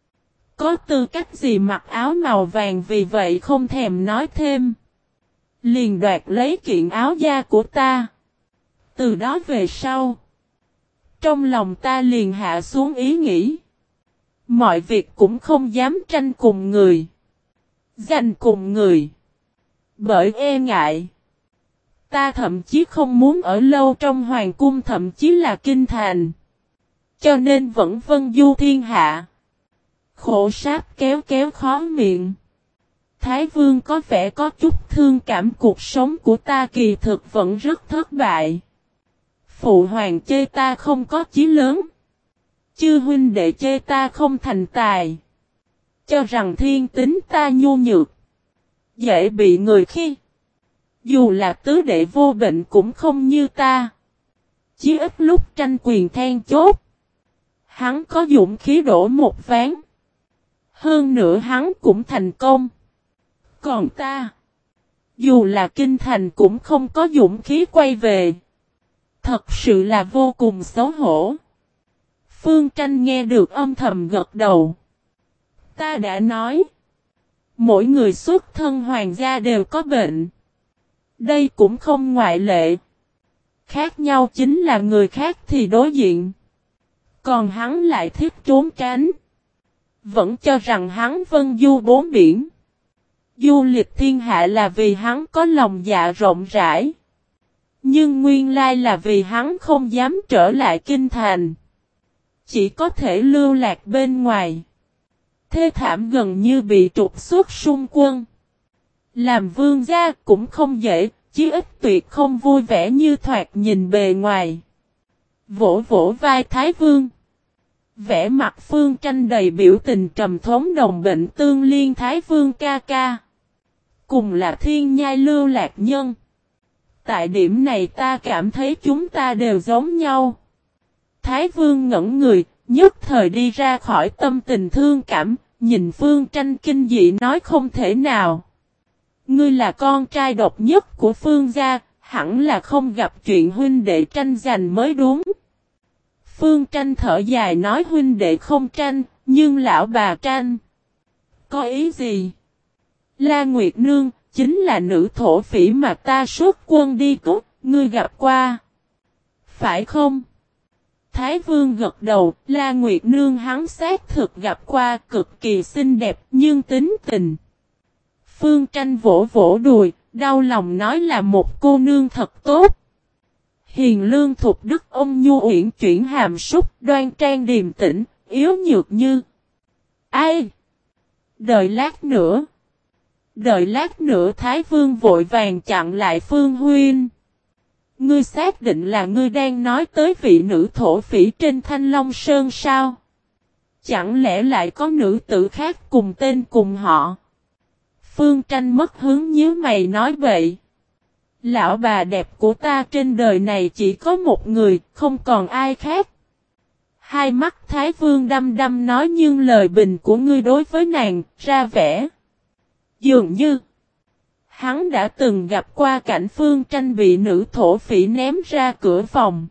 Speaker 1: Có tư cách gì mặc áo màu vàng vì vậy không thèm nói thêm. Liền đoạt lấy kiện áo da của ta. Từ đó về sau. Trong lòng ta liền hạ xuống ý nghĩ. Mọi việc cũng không dám tranh cùng người. Giành cùng người. Bởi e ngại. Ta thậm chí không muốn ở lâu trong hoàng cung thậm chí là kinh thành. Cho nên vẫn vân du thiên hạ. Khổ sáp kéo kéo khó miệng. Thái Vương có vẻ có chút thương cảm cuộc sống của ta kỳ thực vẫn rất thất bại. Phụ hoàng chê ta không có chí lớn. Chư huynh đệ chê ta không thành tài. Cho rằng thiên tính ta nhu nhược. Dễ bị người khi. Dù là tứ đệ vô bệnh cũng không như ta. Chí ít lúc tranh quyền then chốt. Hắn có dũng khí đổ một ván. Hơn nữa hắn cũng thành công. Còn ta. Dù là kinh thành cũng không có dũng khí quay về. Thật sự là vô cùng xấu hổ. Phương Tranh nghe được âm thầm gật đầu. Ta đã nói. Mỗi người xuất thân hoàng gia đều có bệnh. Đây cũng không ngoại lệ. Khác nhau chính là người khác thì đối diện. Còn hắn lại thích trốn tránh. Vẫn cho rằng hắn vân du bốn biển. Du lịch thiên hạ là vì hắn có lòng dạ rộng rãi. Nhưng nguyên lai là vì hắn không dám trở lại kinh thành. chỉ có thể lưu lạc bên ngoài. Thê thảm gần như bị trục xuất xung quân. Làm vương gia cũng không dễ, chí ít tuyệt không vui vẻ như thoạt nhìn bề ngoài. Vỗ vỗ vai Thái Vương. Vẻ mặt Phương Tranh đầy biểu tình trầm thống đồng bệnh tương liên. Thái Vương ca ca. Cùng là thiên nhai lưu lạc nhân. Tại điểm này ta cảm thấy chúng ta đều giống nhau. Thái Vương ngẩn người, nhất thời đi ra khỏi tâm tình thương cảm, nhìn Phương Tranh kinh dị nói không thể nào. Ngươi là con trai độc nhất của Phương gia, hẳn là không gặp chuyện huynh đệ tranh giành mới đúng. Phương Tranh thở dài nói huynh đệ không tranh, nhưng lão bà tranh. Có ý gì? La Nguyệt Nương, chính là nữ thổ phỉ mà ta xuất quân đi cứu, ngươi gặp qua. Phải không? Thái Vương gật đầu, La Nguyệt Nương hắn xác thực gặp qua, cực kỳ xinh đẹp nhưng tính tình. Phương Tranh vỗ vỗ đùi, đau lòng nói là một cô nương thật tốt. Hiền lương thục đức ông nhu uyển chuyển hàm súc, đoan trang điềm tĩnh, yếu nhược như. Ai? Đợi lát nữa. Đợi lát nữa Thái Vương vội vàng chặn lại Phương Huynh. Ngươi xác định là ngươi đang nói tới vị nữ thổ phỉ trên Thanh Long Sơn sao? Chẳng lẽ lại có nữ tử khác cùng tên cùng họ? Phương Tranh mất hứng nhíu mày nói vậy. Lão bà đẹp của ta trên đời này chỉ có một người, không còn ai khác. Hai mắt Thái Vương đăm đăm nói nhưng lời bình của ngươi đối với nàng, ra vẻ. Dường như, hắn đã từng gặp qua cảnh Phương Tranh bị nữ thổ phỉ ném ra cửa phòng.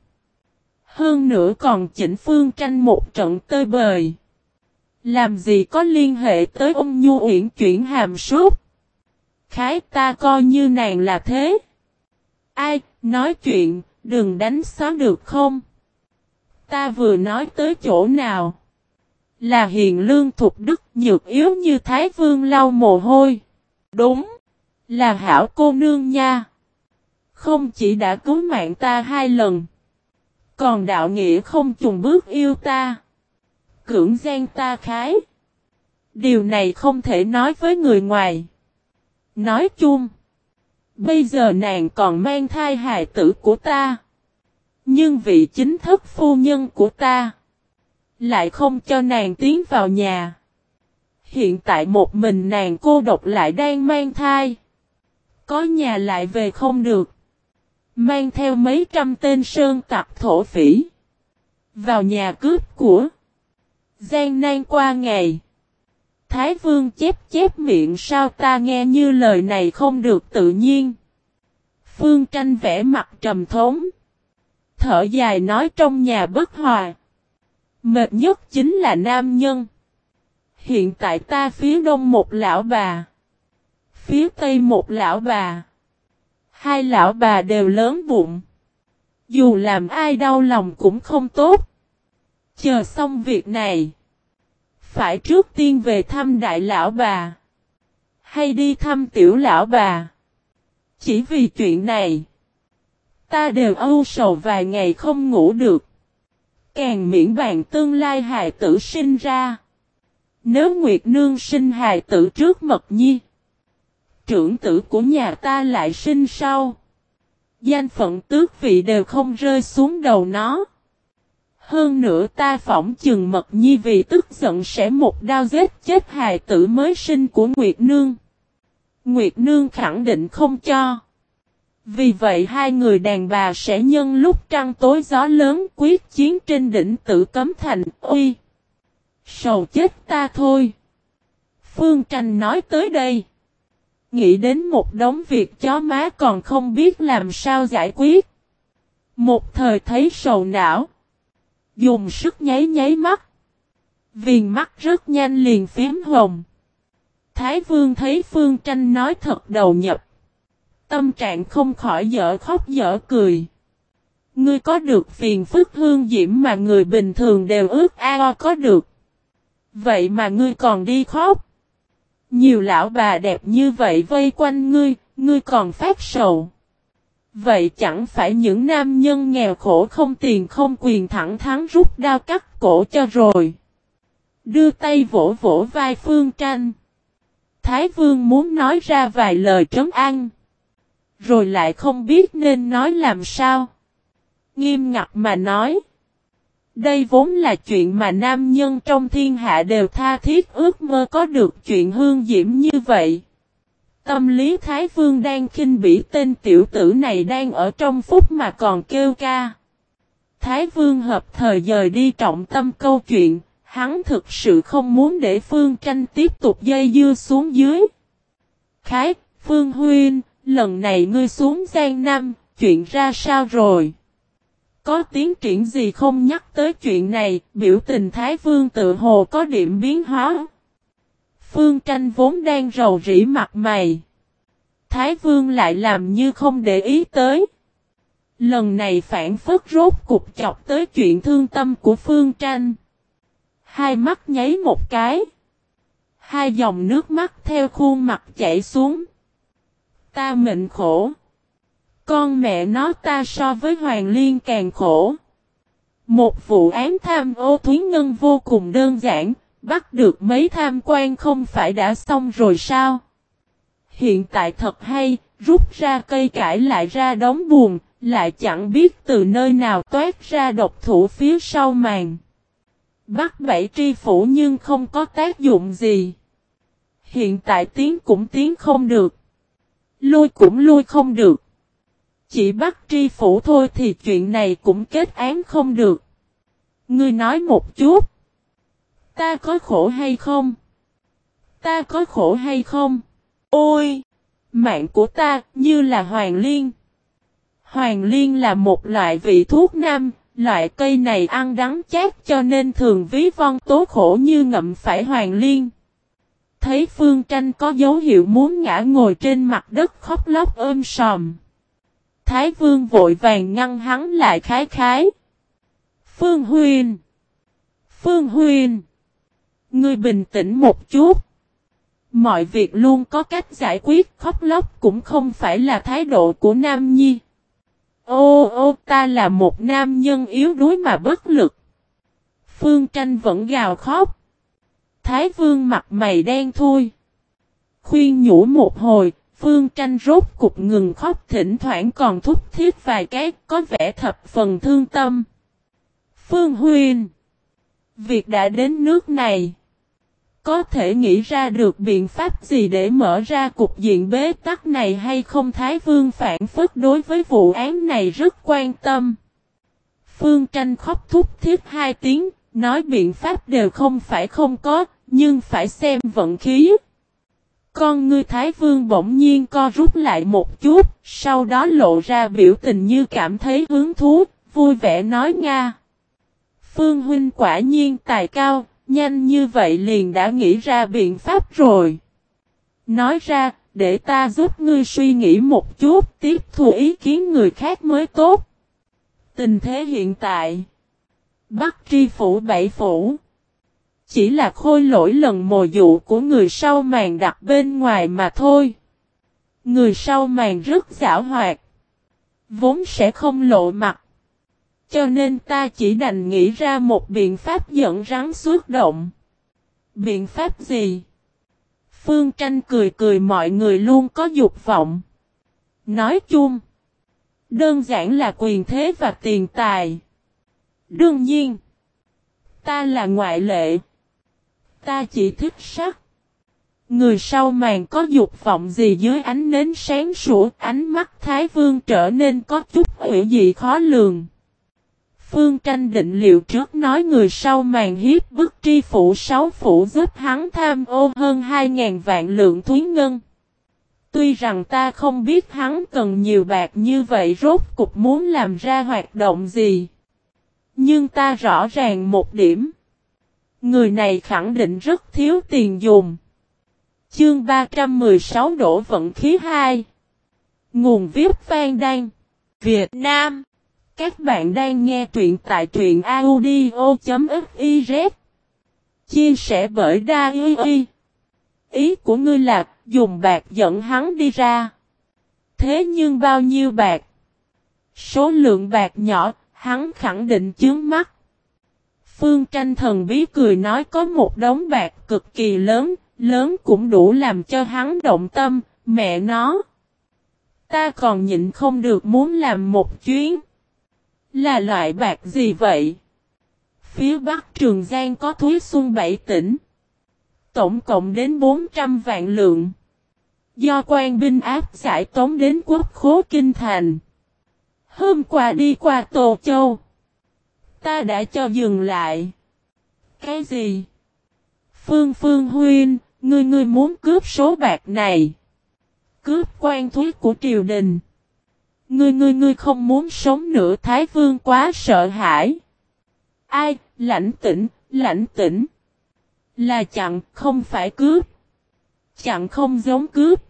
Speaker 1: Hơn nữa còn chỉnh Phương Tranh một trận tơi bời. Làm gì có liên hệ tới ông nhu uyển chuyển hàm súc. Khái ta coi như nàng là thế. Ai, nói chuyện, đừng đánh xóa được không? Ta vừa nói tới chỗ nào? Là hiền lương thục đức nhược yếu như Thái Vương lau mồ hôi. Đúng, là hảo cô nương nha. Không chỉ đã cứu mạng ta 2 lần. Còn đạo nghĩa không chùn bước yêu ta. Cưỡng gian ta khái. Điều này không thể nói với người ngoài. Nói chung. Bây giờ nàng còn mang thai hài tử của ta. Nhưng vị chính thức phu nhân của ta. Lại không cho nàng tiến vào nhà. Hiện tại một mình nàng cô độc lại đang mang thai. Có nhà lại về không được. Mang theo mấy trăm tên sơn tặc thổ phỉ. Vào nhà cướp của. Gian nan qua ngày. Thái Vương chép miệng sao ta nghe như lời này không được tự nhiên. Phương Tranh vẽ mặt trầm thống. Thở dài nói trong nhà bất hòa. Mệt nhất chính là nam nhân. Hiện tại ta phía đông một lão bà. Phía tây một lão bà. 2 lão bà đều lớn bụng. Dù làm ai đau lòng cũng không tốt. Chờ xong việc này. Phải trước tiên về thăm đại lão bà. Hay đi thăm tiểu lão bà. Chỉ vì chuyện này. Ta đều âu sầu vài ngày không ngủ được. Càng miễn bàn tương lai hài tử sinh ra. Nếu Nguyệt Nương sinh hài tử trước Mật Nhi. Trưởng tử của nhà ta lại sinh sau. Danh phận tước vị đều không rơi xuống đầu nó. Hơn nữa ta phỏng chừng Mật Nhi vì tức giận sẽ một đao giết chết hài tử mới sinh của Nguyệt Nương. Nguyệt Nương khẳng định không cho. Vì vậy 2 người đàn bà sẽ nhân lúc trăng tối gió lớn quyết chiến trên đỉnh Tử Cấm Thành. Ôi! Sầu chết ta thôi! Phương Tranh nói tới đây. Nghĩ đến một đống việc chó má còn không biết làm sao giải quyết. Một thời thấy sầu não. Dùng sức nháy mắt. Viền mắt rất nhanh liền phím hồng. Thái Vương thấy Phương Tranh nói thật đầu nhập. Tâm trạng không khỏi dở khóc dở cười. Ngươi có được phiền phức hương diễm mà người bình thường đều ước ao có được. Vậy mà ngươi còn đi khóc. Nhiều lão bà đẹp như vậy vây quanh ngươi, ngươi còn phát sầu. Vậy chẳng phải những nam nhân nghèo khổ không tiền không quyền thẳng thắn rút đao cắt cổ cho rồi. Đưa tay vỗ vỗ vai Phương Tranh. Thái Vương muốn nói ra vài lời trấn an. Rồi lại không biết nên nói làm sao. Nghiêm ngặt mà nói. Đây vốn là chuyện mà nam nhân trong thiên hạ đều tha thiết ước mơ có được chuyện hương diễm như vậy. Tâm lý Thái Vương đang khinh bỉ tên tiểu tử này đang ở trong phút mà còn kêu ca. Thái Vương hợp thời dời đi trọng tâm câu chuyện, hắn thực sự không muốn để Phương Tranh tiếp tục dây dưa xuống dưới. Khái, Phương Huynh, lần này ngươi xuống Giang Nam, chuyện ra sao rồi? Có tiến triển gì không nhắc tới chuyện này, biểu tình Thái Vương tự hồ có điểm biến hóa. Phương Tranh vốn đang rầu rĩ mặt mày. Thái Vương lại làm như không để ý tới. Lần này phản phất rốt cục chọc tới chuyện thương tâm của Phương Tranh. Hai mắt nháy một cái. Hai dòng nước mắt theo khuôn mặt chảy xuống. Ta mệnh khổ. Con mẹ nó ta so với Hoàng Liên càng khổ. Một vụ án tham ô thúy ngân vô cùng đơn giản, bắt được mấy tham quan không phải đã xong rồi sao? Hiện tại thật hay, rút ra cây cải lại ra đống buồn, lại chẳng biết từ nơi nào toát ra độc thủ phía sau màn. Bắt bảy tri phủ nhưng không có tác dụng gì. Hiện tại tiến cũng tiến không được. Lui cũng lui không được. Chỉ bắt tri phủ thôi thì chuyện này cũng kết án không được. Ngươi nói một chút. Ta có khổ hay không? Ta có khổ hay không? Ôi! Mạng của ta như là hoàng liên. Hoàng liên là một loại vị thuốc nam. Loại cây này ăn đắng chát cho nên thường ví von tố khổ như ngậm phải hoàng liên. Thấy Phương Tranh có dấu hiệu muốn ngã ngồi trên mặt đất khóc lóc ôm sòm. Thái Vương vội vàng ngăn hắn lại khái khái. Phương Huynh! Phương Huynh! Ngươi bình tĩnh một chút. Mọi việc luôn có cách giải quyết, khóc lóc cũng không phải là thái độ của nam nhi. Ô ta là một nam nhân yếu đuối mà bất lực. Phương Tranh vẫn gào khóc. Thái Vương mặt mày đen thui. Khuyên nhủ một hồi, Phương Tranh rốt cục ngừng khóc, thỉnh thoảng còn thúc thiết vài cái, có vẻ thập phần thương tâm. Phương Huynh! Việc đã đến nước này. Có thể nghĩ ra được biện pháp gì để mở ra cục diện bế tắc này hay không? Thái Vương phản phất đối với vụ án này rất quan tâm. Phương Tranh khóc thúc thiết hai tiếng, nói biện pháp đều không phải không có, nhưng phải xem vận khí. Con ngươi Thái Vương bỗng nhiên co rút lại một chút, sau đó lộ ra biểu tình như cảm thấy hứng thú, vui vẻ nói Nga. Phương Huynh quả nhiên tài cao. Nhanh như vậy liền đã nghĩ ra biện pháp rồi. Nói ra, để ta giúp ngươi suy nghĩ một chút, tiếp thu ý kiến người khác mới tốt. Tình thế hiện tại, Bắc tri phủ bảy phủ, chỉ là khôi lỗi lần mồi dụ của người sau màn đặt bên ngoài mà thôi. Người sau màn rất giảo hoạt, vốn sẽ không lộ mặt. Cho nên ta chỉ đành nghĩ ra một biện pháp dẫn rắn xuất động. Biện pháp gì? Phương Tranh cười cười, mọi người luôn có dục vọng. Nói chung, đơn giản là quyền thế và tiền tài. Đương nhiên, ta là ngoại lệ. Ta chỉ thích sắc. Người sau màn có dục vọng gì? Dưới ánh nến sáng sủa, ánh mắt Thái Vương trở nên có chút ủy dị khó lường. Phương Tranh định liệu trước nói người sau màn hiếp bức tri phủ sáu phủ giúp hắn tham ô hơn 2.000 vạn lượng thúy ngân. Tuy rằng ta không biết hắn cần nhiều bạc như vậy rốt cục muốn làm ra hoạt động gì. Nhưng ta rõ ràng một điểm. Người này khẳng định rất thiếu tiền dùng. Chương 316 Đổ vận khí 2. Nguồn viết Phan Đăng, Việt Nam. Các bạn đang nghe truyện tại truyện audio.fiz. Chia sẻ bởi Đa-i. Ý của ngươi là dùng bạc dẫn hắn đi ra. Thế nhưng bao nhiêu bạc? Số lượng bạc nhỏ, hắn khẳng định chướng mắt. Phương Tranh thần bí cười nói có một đống bạc cực kỳ lớn, lớn cũng đủ làm cho hắn động tâm, mẹ nó. Ta còn nhịn không được muốn làm một chuyến. Là loại bạc gì vậy? Phía Bắc Trường Giang có Thúy Xuân 7 tỉnh. Tổng cộng đến 400 vạn lượng. Do quan binh áp giải tống đến quốc khố Kinh Thành. Hôm qua đi qua Tô Châu. Ta đã cho dừng lại. Cái gì? Phương huynh, ngươi muốn cướp số bạc này. Cướp quan thúy của triều đình. Ngươi không muốn sống nữa. Thái Vương quá sợ hãi. Ai, lãnh tĩnh. Là chặn, không phải cướp. Chặn không giống cướp.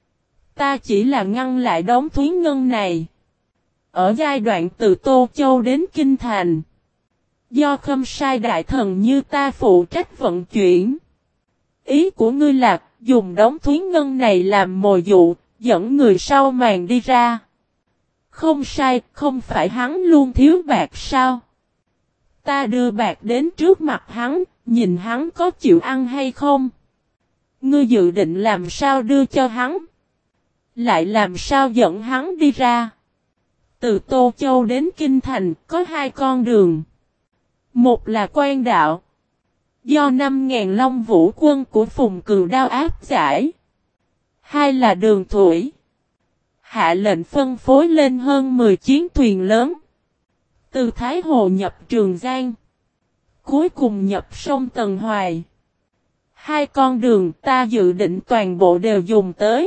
Speaker 1: Ta chỉ là ngăn lại đống thúy ngân này. Ở giai đoạn từ Tô Châu đến Kinh Thành. Do Khâm Sai đại thần như ta phụ trách vận chuyển. Ý của ngươi là dùng đống thúy ngân này làm mồi dụ, dẫn người sau màn đi ra. Không sai, không phải hắn luôn thiếu bạc sao? Ta đưa bạc đến trước mặt hắn, nhìn hắn có chịu ăn hay không? Ngươi dự định làm sao đưa cho hắn? Lại làm sao dẫn hắn đi ra? Từ Tô Châu đến Kinh Thành có 2 con đường. Một là quan đạo. Do 5.000 Long Vũ quân của Phùng Cừu Đao áp giải. 2 là đường thủy. Hạ lệnh phân phối lên hơn 10 chiến thuyền lớn. Từ Thái Hồ nhập Trường Giang. Cuối cùng nhập sông Tần Hoài. 2 con đường ta dự định toàn bộ đều dùng tới.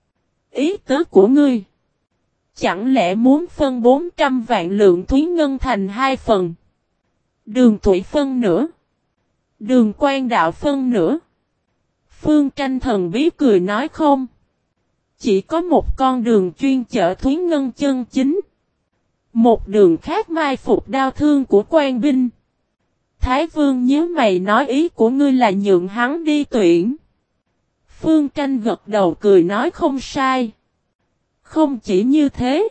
Speaker 1: Ý tứ của ngươi. Chẳng lẽ muốn phân 400 vạn lượng thúy ngân thành 2 phần. Đường thủy phân nữa. Đường quan đạo phân nữa. Phương Tranh thần bí cười nói không. Chỉ có một con đường chuyên chở thúy ngân chân chính. Một đường khác mai phục đao thương của quan binh. Thái Vương nhớ mày nói ý của ngươi là nhượng hắn đi tuyển. Phương Tranh gật đầu cười nói không sai. Không chỉ như thế.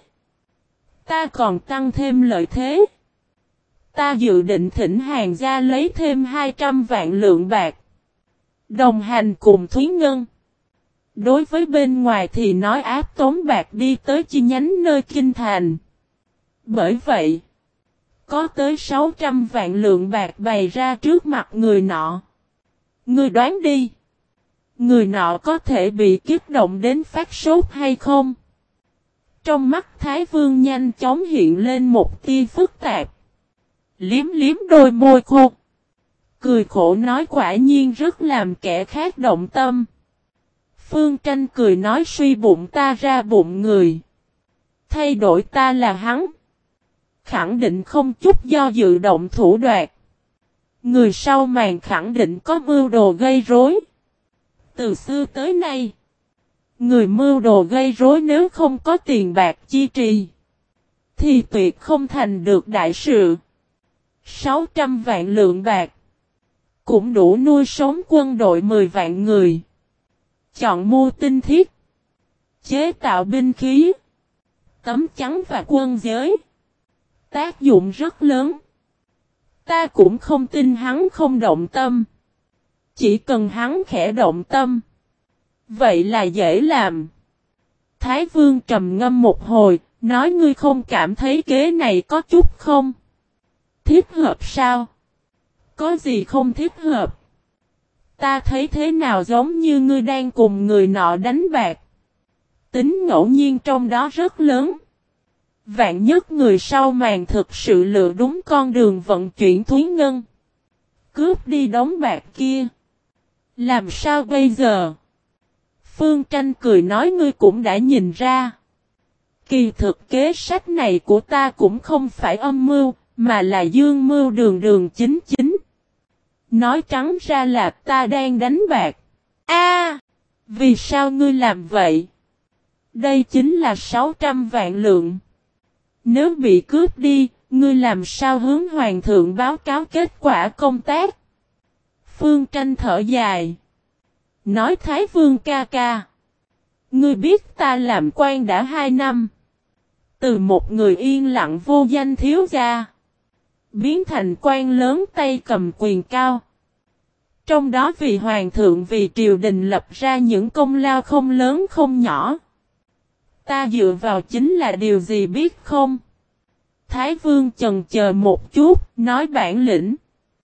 Speaker 1: Ta còn tăng thêm lợi thế. Ta dự định thỉnh hàng gia lấy thêm 200 vạn lượng bạc. Đồng hành cùng Thúy Ngân. Đối với bên ngoài thì nói áp tống bạc đi tới chi nhánh nơi Kinh Thành. Bởi vậy, có tới 600 vạn lượng bạc bày ra trước mặt người nọ. Người đoán đi. Người nọ có thể bị kích động đến phát sốt hay không? Trong mắt Thái Vương nhanh chóng hiện lên một tia phức tạp. Liếm đôi môi khô. Cười khổ nói quả nhiên rất làm kẻ khác động tâm. Phương Tranh cười nói suy bụng ta ra bụng người. Thay đổi ta là hắn. Khẳng định không chút do dự động thủ đoạt. Người sau màn khẳng định có mưu đồ gây rối. Từ xưa tới nay. Người mưu đồ gây rối nếu không có tiền bạc chi trì. Thì tuyệt không thành được đại sự. 600 vạn lượng bạc. Cũng đủ nuôi sống quân đội 10 vạn người. Chọn mua tinh thiết. Chế tạo binh khí. Tấm chắn và quân giới. Tác dụng rất lớn. Ta cũng không tin hắn không động tâm. Chỉ cần hắn khẽ động tâm. Vậy là dễ làm. Thái Vương trầm ngâm một hồi. Nói ngươi không cảm thấy kế này có chút không? Thích hợp sao? Có gì không thích hợp? Ta thấy thế nào giống như ngươi đang cùng người nọ đánh bạc. Tính ngẫu nhiên trong đó rất lớn. Vạn nhất người sau màn thực sự lựa đúng con đường vận chuyển thúy ngân. Cướp đi đống bạc kia. Làm sao bây giờ? Phương Tranh cười nói ngươi cũng đã nhìn ra. Kỳ thực kế sách này của ta cũng không phải âm mưu, mà là dương mưu đường chính. Nói trắng ra là ta đang đánh bạc. Vì sao ngươi làm vậy? Đây chính là 600 vạn lượng. Nếu bị cướp đi, ngươi làm sao hướng hoàng thượng báo cáo kết quả công tác? Phương Tranh thở dài. Nói Thái Vương ca ca. Ngươi biết ta làm quan đã 2 năm. Từ một người yên lặng vô danh thiếu gia, biến thành quan lớn tay cầm quyền cao. Trong đó vì hoàng thượng vì triều đình lập ra những công lao không lớn không nhỏ. Ta dựa vào chính là điều gì biết không? Thái Vương chần chờ một chút, nói bản lĩnh.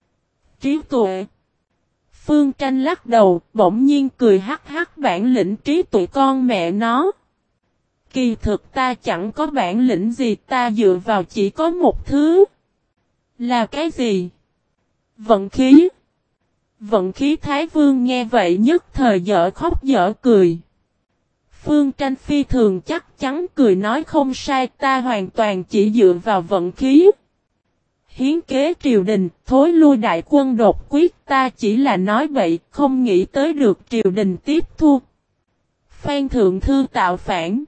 Speaker 1: Trí tuệ. Phương Tranh lắc đầu, bỗng nhiên cười hắc hắc, bản lĩnh trí tuệ con mẹ nó. Kỳ thực ta chẳng có bản lĩnh gì, ta dựa vào chỉ có một thứ. Là cái gì? Vận khí. Vận khí. Thái Vương nghe vậy nhất thời dở khóc dở cười. Phương Tranh phi thường chắc chắn cười nói không sai, ta hoàn toàn chỉ dựa vào vận khí. Hiến kế triều đình, thối lui đại quân đột quyết, ta chỉ là nói bậy, không nghĩ tới được triều đình tiếp thu. Phan thượng thư tạo phản.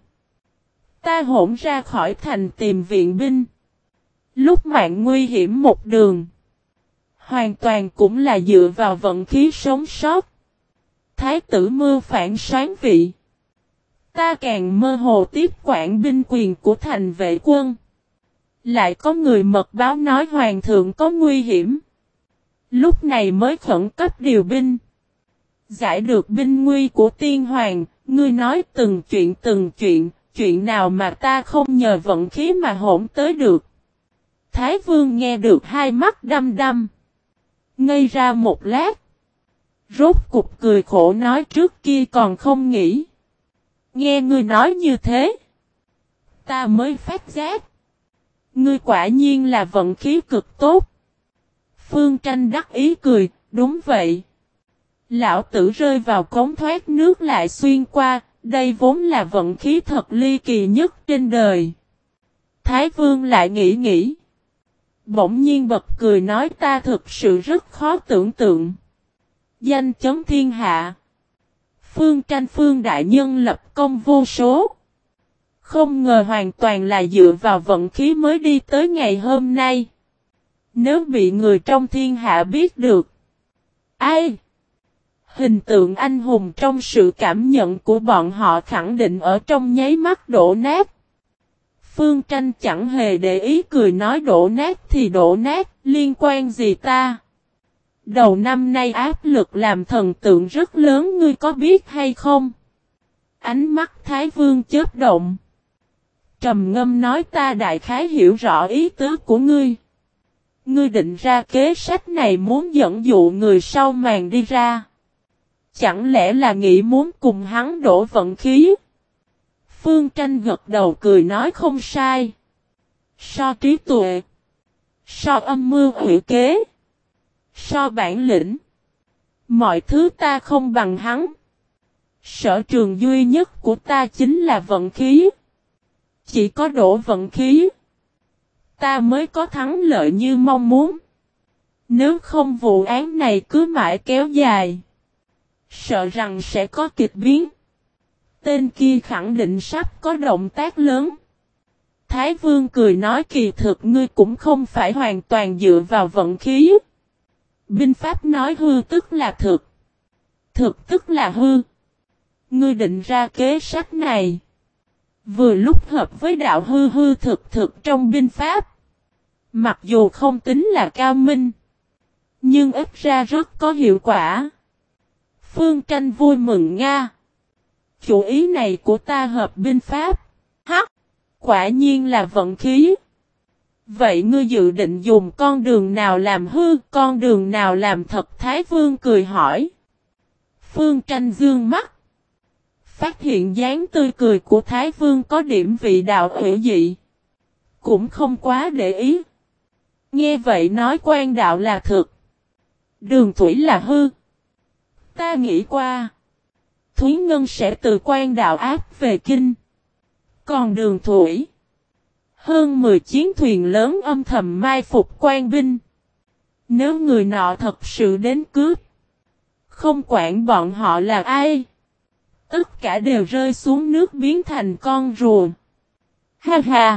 Speaker 1: Ta hỗn ra khỏi thành tìm viện binh. Lúc mạng nguy hiểm một đường. Hoàn toàn cũng là dựa vào vận khí sống sót. Thái tử mưu phản soán vị. Ta càng mơ hồ tiếp quản binh quyền của thành vệ quân. Lại có người mật báo nói hoàng thượng có nguy hiểm. Lúc này mới khẩn cấp điều binh. Giải được binh nguy của tiên hoàng, ngươi nói từng chuyện, chuyện nào mà ta không nhờ vận khí mà hỗn tới được. Thái Vương nghe được hai mắt đăm đăm. Ngây ra một lát. Rốt cục cười khổ nói trước kia còn không nghĩ. Nghe ngươi nói như thế. Ta mới phát giác. Ngươi quả nhiên là vận khí cực tốt. Phương Tranh đắc ý cười, đúng vậy. Lão tử rơi vào cống thoát nước lại xuyên qua, đây vốn là vận khí thật ly kỳ nhất trên đời. Thái Vương lại nghĩ. Bỗng nhiên bật cười nói ta thực sự rất khó tưởng tượng. Danh chấn thiên hạ. Phương Tranh Phương đại nhân lập công vô số. Không ngờ hoàn toàn là dựa vào vận khí mới đi tới ngày hôm nay. Nếu bị người trong thiên hạ biết được. Ai? Hình tượng anh hùng trong sự cảm nhận của bọn họ khẳng định ở trong nháy mắt đổ nát. Phương Tranh chẳng hề để ý cười nói đổ nát thì đổ nát, liên quan gì ta? Đầu năm nay áp lực làm thần tượng rất lớn ngươi có biết hay không? Ánh mắt Thái Vương chớp động. Trầm ngâm nói ta đại khái hiểu rõ ý tứ của ngươi. Ngươi định ra kế sách này muốn dẫn dụ người sau màn đi ra. Chẳng lẽ là nghĩ muốn cùng hắn đổ vận khí? Phương Tranh gật đầu cười nói không sai. So trí tuệ. So âm mưu hủy kế. So bản lĩnh. Mọi thứ ta không bằng hắn. Sở trường duy nhất của ta chính là vận khí. Chỉ có đổ vận khí. Ta mới có thắng lợi như mong muốn. Nếu không vụ án này cứ mãi kéo dài. Sợ rằng sẽ có kịch biến. Tên kia khẳng định sắp có động tác lớn. Thái Vương cười nói kỳ thực ngươi cũng không phải hoàn toàn dựa vào vận khí. Binh pháp nói hư tức là thực. Thực tức là hư. Ngươi định ra kế sách này. Vừa lúc hợp với đạo hư hư thực thực trong binh pháp. Mặc dù không tính là cao minh. Nhưng ít ra rất có hiệu quả. Phương Tranh vui mừng nga. Chủ ý này của ta hợp binh pháp. Hắc. Quả nhiên là vận khí. Vậy ngươi dự định dùng con đường nào làm hư, con đường nào làm thật? Thái Vương cười hỏi. Phương Tranh dương mắt. Phát hiện dáng tươi cười của Thái Vương có điểm vị đạo hữu dị. Cũng không quá để ý. Nghe vậy nói quan đạo là thực. Đường thủy là hư. Ta nghĩ qua. Thúy Ngân sẽ từ quan đạo áp về kinh. Còn đường thủy. Hơn 10 chiến thuyền lớn âm thầm mai phục quan binh. Nếu người nọ thật sự đến cướp. Không quản bọn họ là ai. Tất cả đều rơi xuống nước biến thành con rùa. Ha ha.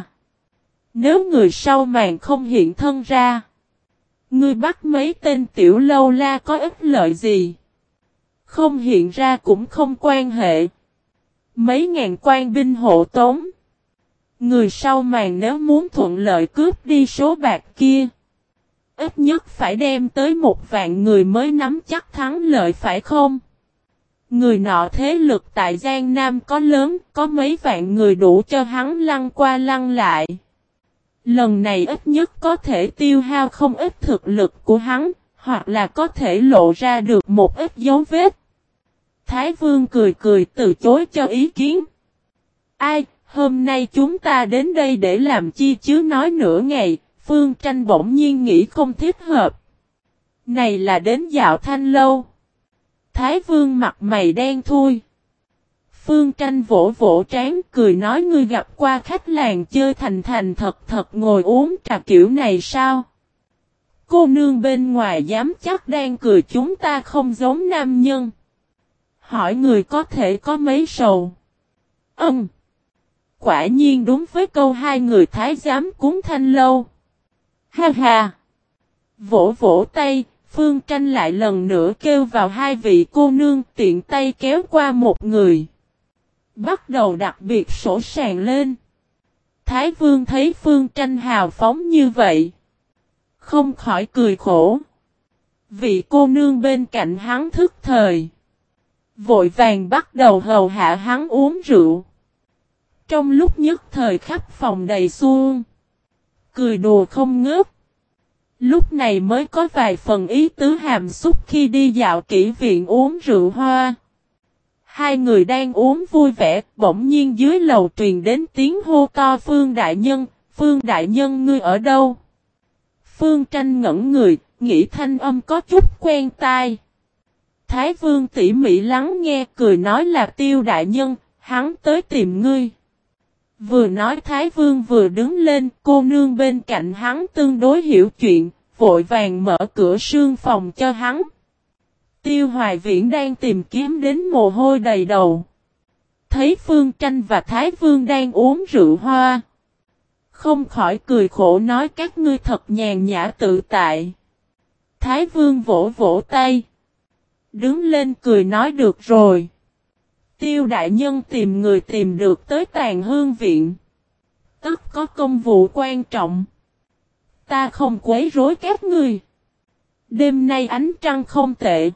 Speaker 1: Nếu người sau màn không hiện thân ra. Ngươi bắt mấy tên tiểu lâu la có ích lợi gì. Không hiện ra cũng không quan hệ. Mấy ngàn quan binh hộ tống. Người sau màn nếu muốn thuận lợi cướp đi số bạc kia, ít nhất phải đem tới 1.000 người mới nắm chắc thắng lợi phải không? Người nọ thế lực tại Giang Nam có lớn, có mấy vạn người đủ cho hắn lăn qua lăn lại. Lần này ít nhất có thể tiêu hao không ít thực lực của hắn, hoặc là có thể lộ ra được một ít dấu vết. Thái Vương cười cười từ chối cho ý kiến. Ai, hôm nay chúng ta đến đây để làm chi chứ nói nửa ngày, Phương Tranh bỗng nhiên nghĩ không thích hợp. Này là đến dạo Thanh lâu. Thái Vương mặt mày đen thui. Phương Tranh vỗ vỗ trán cười nói ngươi gặp qua khách làng chơi thành thành thật thật ngồi uống trà kiểu này sao? Cô nương bên ngoài dám chắc đang cười chúng ta không giống nam nhân. Hỏi người có thể có mấy sầu? Quả nhiên đúng với câu hai người thái giám cúng Thanh lâu. Ha ha! Vỗ vỗ tay, Phương Tranh lại lần nữa kêu vào hai vị cô nương tiện tay kéo qua một người. Bắt đầu đặc biệt sổ sàng lên. Thái Vương thấy Phương Tranh hào phóng như vậy, không khỏi cười khổ. Vị cô nương bên cạnh hắn thức thời, vội vàng bắt đầu hầu hạ hắn uống rượu. Trong lúc nhất thời khắp phòng đầy xuông, cười đùa không ngớt. Lúc này mới có vài phần ý tứ hàm xúc khi đi dạo kỹ viện uống rượu hoa. Hai người đang uống vui vẻ, bỗng nhiên dưới lầu truyền đến tiếng hô to Phương Đại Nhân ngươi ở đâu? Phương Tranh ngẩn người, nghĩ thanh âm có chút quen tai. Thái Vương tỉ mỉ lắng nghe cười nói là Tiêu Đại Nhân, hắn tới tìm ngươi. Vừa nói Thái Vương vừa đứng lên, cô nương bên cạnh hắn tương đối hiểu chuyện, vội vàng mở cửa sương phòng cho hắn. Tiêu Hoài Viễn đang tìm kiếm đến mồ hôi đầy đầu. Thấy Phương Tranh và Thái Vương đang uống rượu hoa, không khỏi cười khổ nói các ngươi thật nhàn nhã tự tại. Thái Vương vỗ vỗ tay, đứng lên cười nói được rồi. Tiêu Đại Nhân tìm người tìm được tới Tàn Hương Viện. Tất có công vụ quan trọng. Ta không quấy rối các ngươi. Đêm nay ánh trăng không tệ.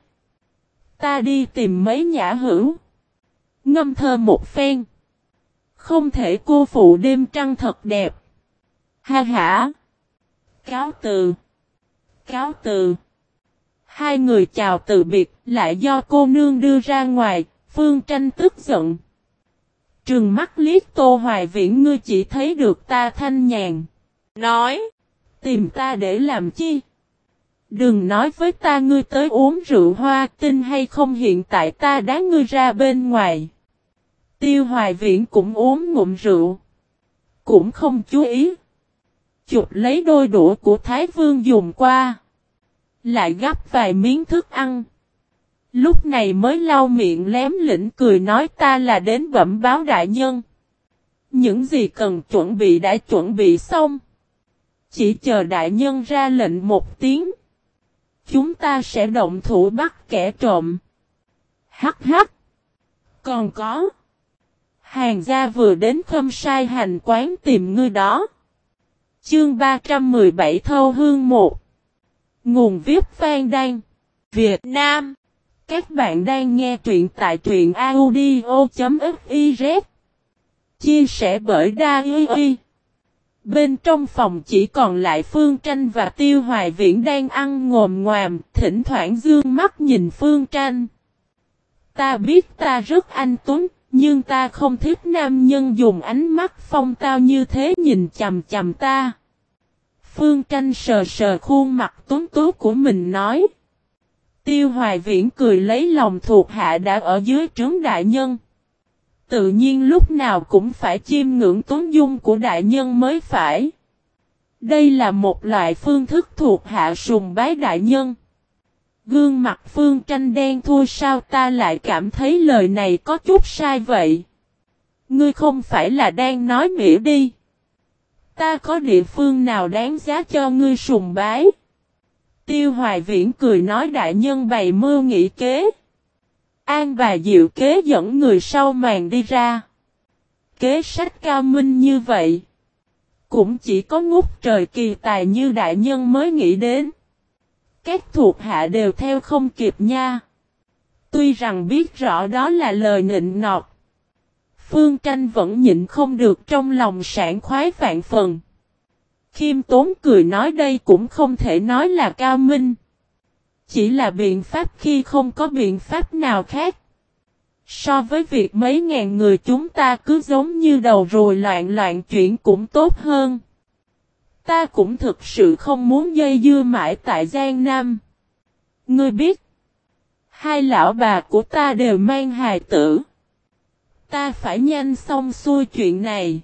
Speaker 1: Ta đi tìm mấy nhã hữu, ngâm thơ một phen. Không thể cô phụ đêm trăng thật đẹp. Ha ha. Cáo từ. Cáo từ. Hai người chào từ biệt, lại do cô nương đưa ra ngoài. Phương Tranh tức giận, trừng mắt liếc Tô Hoài Viễn ngươi chỉ thấy được ta thanh nhàn. Nói, tìm ta để làm chi? Đừng nói với ta ngươi tới uống rượu hoa, tin hay không hiện tại ta đá ngươi ra bên ngoài. Tiêu Hoài Viễn cũng uống ngụm rượu, cũng không chú ý. Chụp lấy đôi đũa của Thái Vương dùng qua, lại gắp vài miếng thức ăn. Lúc này mới lau miệng lém lĩnh cười nói ta là đến bẩm báo đại nhân. Những gì cần chuẩn bị đã chuẩn bị xong. Chỉ chờ đại nhân ra lệnh một tiếng. Chúng ta sẽ động thủ bắt kẻ trộm. Hắc hắc. Còn có. Hàng gia vừa đến Khâm Sai Hành quán tìm ngươi đó. Chương 317 Thâu Hương 1. Nguồn viết Phan Đan, Việt Nam. Các bạn đang nghe truyện tại truyện audio.fiz. Chia sẻ bởi Daily. Bên trong phòng chỉ còn lại Phương Tranh và Tiêu Hoài Viễn đang ăn ngồm ngoàm, thỉnh thoảng dương mắt nhìn Phương Tranh. Ta biết ta rất anh tuấn, nhưng ta không thích nam nhân dùng ánh mắt phong tao như thế nhìn chằm chằm ta. Phương Tranh sờ sờ khuôn mặt tuấn tú của mình nói. Tiêu Hoài Viễn cười lấy lòng thuộc hạ đã ở dưới trướng đại nhân. Tự nhiên lúc nào cũng phải chiêm ngưỡng tuấn dung của đại nhân mới phải. Đây là một loại phương thức thuộc hạ sùng bái đại nhân. Gương mặt Phương Tranh đen thui sao ta lại cảm thấy lời này có chút sai vậy. Ngươi không phải là đang nói mỉa đi. Ta có địa phương nào đáng giá cho ngươi sùng bái? Tiêu Hoài Viễn cười nói đại nhân bày mưu nghị kế. An và Diệu Kế dẫn người sau màn đi ra. Kế sách cao minh như vậy, cũng chỉ có ngút trời kỳ tài như đại nhân mới nghĩ đến. Các thuộc hạ đều theo không kịp nha. Tuy rằng biết rõ đó là lời nịnh nọt, Phương Tranh vẫn nhịn không được trong lòng sảng khoái vạn phần. Khiêm tốn cười nói đây cũng không thể nói là cao minh. Chỉ là biện pháp khi không có biện pháp nào khác. So với việc mấy ngàn người chúng ta cứ giống như đầu ruồi loạn loạn chuyển cũng tốt hơn. Ta cũng thực sự không muốn dây dưa mãi tại Giang Nam. Ngươi biết, hai lão bà của ta đều mang hài tử. Ta phải nhanh xong xuôi chuyện này.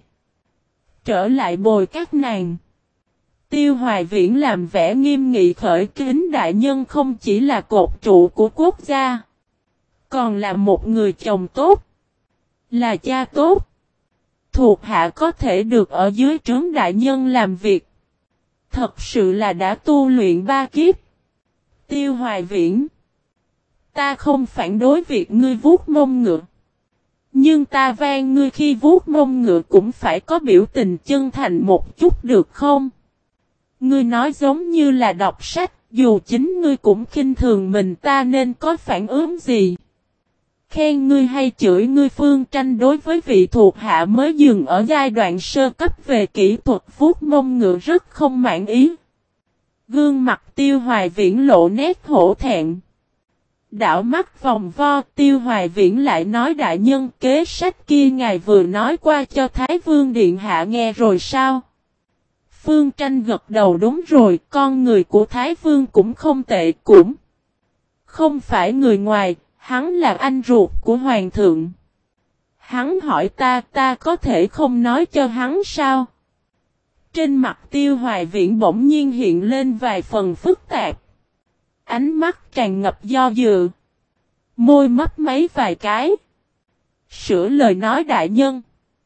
Speaker 1: Trở lại bồi các nàng. Tiêu Hoài Viễn làm vẻ nghiêm nghị khởi kính đại nhân không chỉ là cột trụ của quốc gia, còn là một người chồng tốt, là cha tốt. Thuộc hạ có thể được ở dưới trướng đại nhân làm việc. Thật sự là đã tu luyện 3 kiếp. Tiêu Hoài Viễn, ta không phản đối việc ngươi vuốt mông ngựa. Nhưng ta van ngươi khi vuốt mông ngựa cũng phải có biểu tình chân thành một chút được không? Ngươi nói giống như là đọc sách, dù chính ngươi cũng khinh thường mình ta nên có phản ứng gì? Khen ngươi hay chửi ngươi? Phương Tranh đối với vị thuộc hạ mới dừng ở giai đoạn sơ cấp về kỹ thuật vuốt mông ngựa rất không mãn ý. Gương mặt Tiêu Hoài Viễn lộ nét hổ thẹn. Đảo mắt vòng vo, Tiêu Hoài Viễn lại nói đại nhân kế sách kia ngài vừa nói qua cho Thái Vương Điện Hạ nghe rồi sao? Phương Tranh gật đầu đúng rồi, con người của Thái Vương cũng không tệ, cũng không phải người ngoài, hắn là anh ruột của Hoàng thượng. Hắn hỏi ta có thể không nói cho hắn sao? Trên mặt Tiêu Hoài Viễn bỗng nhiên hiện lên vài phần phức tạp. Ánh mắt tràn ngập do dự. Môi mấp máy vài cái. Sửa lời nói đại nhân.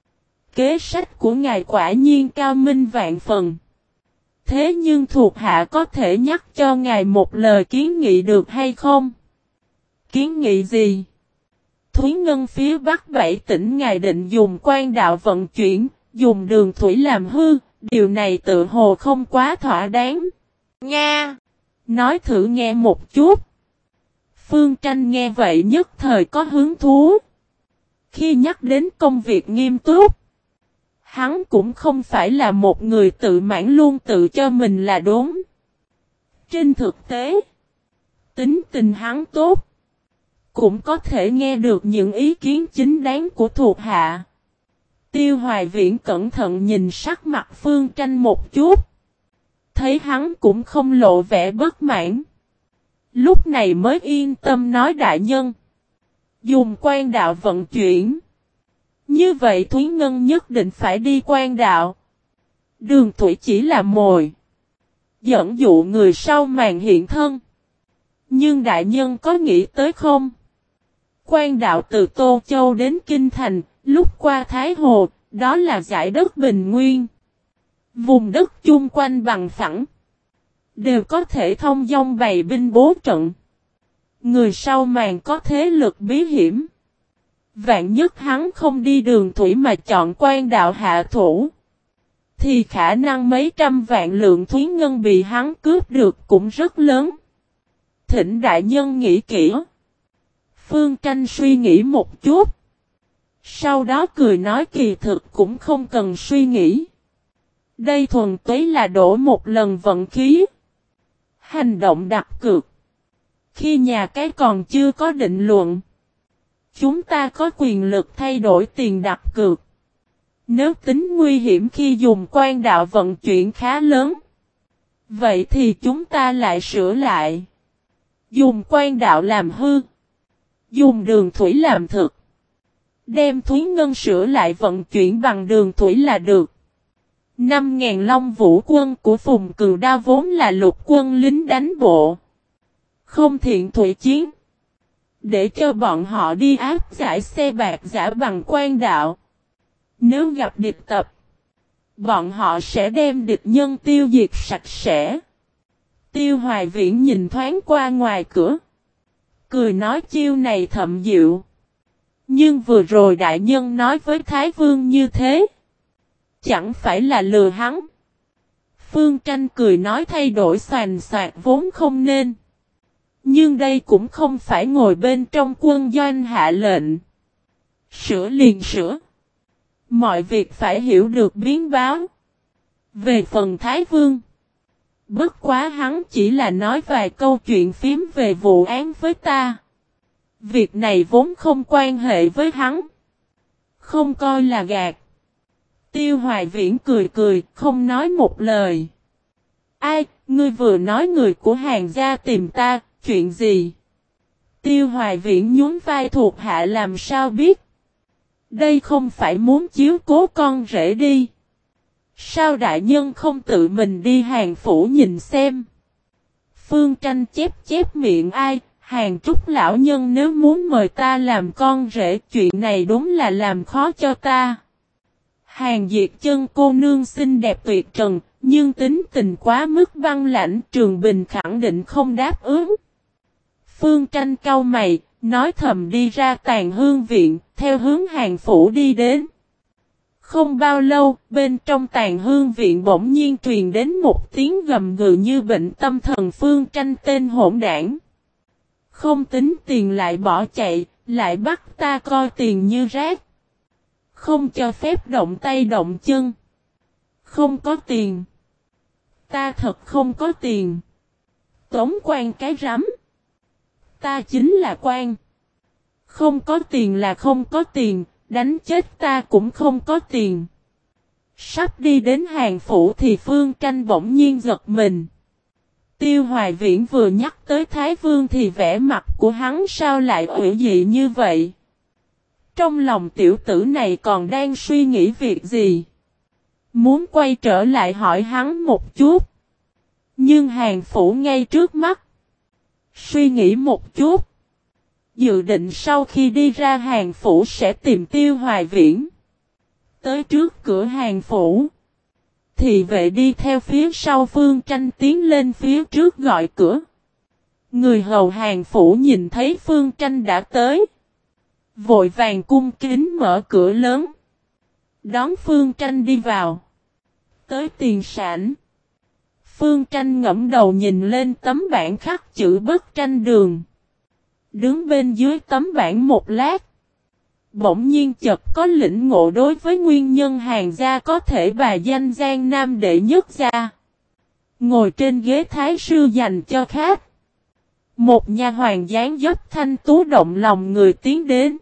Speaker 1: Kế sách của ngài quả nhiên cao minh vạn phần. Thế nhưng thuộc hạ có thể nhắc cho ngài một lời kiến nghị được hay không? Kiến nghị gì? Thúy Ngân phía Bắc 7 tỉnh ngài định dùng quan đạo vận chuyển, dùng đường thủy làm hư, điều này tự hồ không quá thỏa đáng. Nga! Nói thử nghe một chút. Phương Tranh nghe vậy nhất thời có hứng thú. Khi nhắc đến công việc nghiêm túc, hắn cũng không phải là một người tự mãn luôn tự cho mình là đúng. Trên thực tế, tính tình hắn tốt, cũng có thể nghe được những ý kiến chính đáng của thuộc hạ. Tiêu Hoài Viễn cẩn thận nhìn sắc mặt Phương Tranh một chút. Thấy hắn cũng không lộ vẻ bất mãn. Lúc này mới yên tâm nói đại nhân. Dùng quan đạo vận chuyển. Như vậy Thúy Ngân nhất định phải đi quan đạo. Đường thủy chỉ là mồi. Dẫn dụ người sau màn hiện thân. Nhưng đại nhân có nghĩ tới không? Quan đạo từ Tô Châu đến Kinh Thành, lúc qua Thái Hồ, đó là giải đất bình nguyên. Vùng đất chung quanh bằng phẳng. Đều có thể thông dong bày binh bố trận. Người sau màn có thế lực bí hiểm. Vạn nhất hắn không đi đường thủy mà chọn quan đạo hạ thủ. Thì khả năng mấy trăm vạn lượng Thúy Ngân bị hắn cướp được cũng rất lớn. Thỉnh đại nhân nghĩ kỹ. Phương Tranh suy nghĩ một chút. Sau đó cười nói kỳ thực cũng không cần suy nghĩ. Đây thuần túy là đổ một lần vận khí. Hành động đặt cược. Khi nhà cái còn chưa có định luận, chúng ta có quyền lực thay đổi tiền đặt cược. Nếu tính nguy hiểm khi dùng quan đạo vận chuyển khá lớn, vậy thì chúng ta lại sửa lại. Dùng quan đạo làm hư. Dùng đường thủy làm thực. Đem Thúy Ngân sửa lại vận chuyển bằng đường thủy là được. 5.000 Long Vũ quân của Phùng Cừu Đa vốn là lục quân lính đánh bộ. Không thiện thủy chiến. Để cho bọn họ đi áp giải xe bạc giả bằng quan đạo. Nếu gặp địch tập, bọn họ sẽ đem địch nhân tiêu diệt sạch sẽ. Tiêu Hoài Viễn nhìn thoáng qua ngoài cửa. Cười nói chiêu này thậm diệu. Nhưng vừa rồi đại nhân nói với Thái Vương như thế. Chẳng phải là lừa hắn. Phương Tranh cười nói thay đổi xoành xoạc vốn không nên. Nhưng đây cũng không phải ngồi bên trong quân doanh hạ lệnh. Sửa liền sửa. Mọi việc phải hiểu được biến báo. Về phần Thái Vương. Bất quá hắn chỉ là nói vài câu chuyện phím về vụ án với ta. Việc này vốn không quan hệ với hắn. Không coi là gạt. Tiêu Hoài Viễn cười cười, không nói một lời. Ai, ngươi vừa nói người của Hàn gia tìm ta, chuyện gì? Tiêu Hoài Viễn nhún vai thuộc hạ làm sao biết? Đây không phải muốn chiếu cố con rể đi. Sao đại nhân không tự mình đi Hàn phủ nhìn xem? Phương Tranh chép miệng ai, Hàn Trúc lão nhân nếu muốn mời ta làm con rể, chuyện này đúng là làm khó cho ta. Hàn Diệt Chân cô nương xinh đẹp tuyệt trần, nhưng tính tình quá mức băng lãnh, Trường Bình khẳng định không đáp ứng. Phương Tranh cau mày, nói thầm đi ra Tàn Hương viện, theo hướng Hàn phủ đi đến. Không bao lâu, bên trong Tàn Hương viện bỗng nhiên truyền đến một tiếng gầm gừ như bệnh tâm thần. Phương Tranh tên hỗn đảng. Không tính tiền lại bỏ chạy, lại bắt ta coi tiền như rác. Không cho phép động tay động chân. Không có tiền. Ta thật không có tiền. Tống quan cái rắm. Ta chính là quan. Không có tiền là không có tiền, đánh chết ta cũng không có tiền. Sắp đi đến Hàn phủ thì Phương Tranh bỗng nhiên giật mình. Tiêu Hoài Viễn vừa nhắc tới Thái Vương thì vẻ mặt của hắn sao lại ủy dị như vậy? Trong lòng tiểu tử này còn đang suy nghĩ việc gì? Muốn quay trở lại hỏi hắn một chút. Nhưng Hàn phủ ngay trước mắt. Suy nghĩ một chút. Dự định sau khi đi ra Hàn phủ sẽ tìm Tiêu Hoài Viễn. Tới trước cửa Hàn phủ. Thị vệ đi theo phía sau. Phương Tranh tiến lên phía trước gọi cửa. Người hầu Hàn phủ nhìn thấy Phương Tranh đã tới. Vội vàng cung kính mở cửa lớn. Đón Phương Tranh đi vào. Tới tiền sảnh. Phương Tranh ngẫm đầu nhìn lên tấm bảng khắc chữ Bất Tranh Đường. Đứng bên dưới tấm bảng một lát. Bỗng nhiên chợt có lĩnh ngộ đối với nguyên nhân Hàn gia có thể bài danh Giang Nam đệ nhất gia. Ngồi trên ghế thái sư dành cho khách. Một nha hoàn dáng dấp thanh tú động lòng người tiến đến.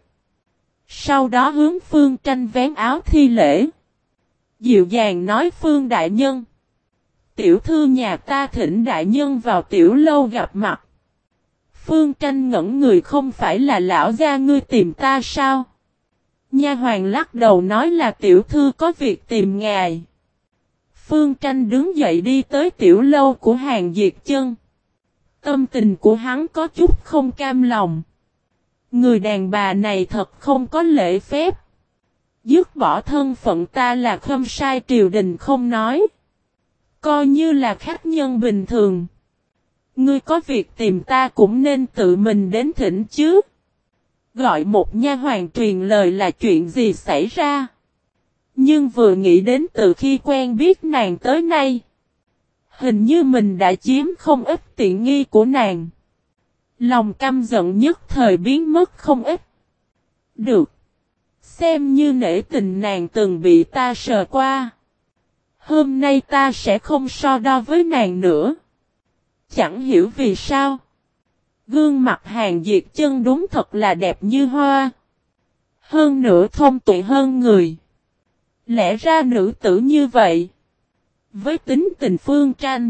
Speaker 1: Sau đó hướng Phương Tranh vén áo thi lễ. Dịu dàng nói Phương đại nhân. Tiểu thư nhà ta thỉnh đại nhân vào tiểu lâu gặp mặt. Phương Tranh ngẩn người không phải là lão gia ngươi tìm ta sao? Nha hoàn lắc đầu nói là tiểu thư có việc tìm ngài. Phương Tranh đứng dậy đi tới tiểu lâu của Hàn Diệt Chân. Tâm tình của hắn có chút không cam lòng. Người đàn bà này thật không có lễ phép. Dứt bỏ thân phận ta là khâm sai triều đình không nói. Coi như là khách nhân bình thường. Ngươi có việc tìm ta cũng nên tự mình đến thỉnh chứ. Gọi một nha hoàn truyền lời là chuyện gì xảy ra. Nhưng vừa nghĩ đến từ khi quen biết nàng tới nay. Hình như mình đã chiếm không ít tiện nghi của nàng. Lòng căm giận nhất thời biến mất không ít. Được. Xem như nể tình nàng từng bị ta sờ qua. Hôm nay ta sẽ không so đo với nàng nữa. Chẳng hiểu vì sao. Gương mặt Hàn Diệt Chân đúng thật là đẹp như hoa. Hơn nữa thông tuệ hơn người. Lẽ ra nữ tử như vậy. Với tính tình Phương Tranh.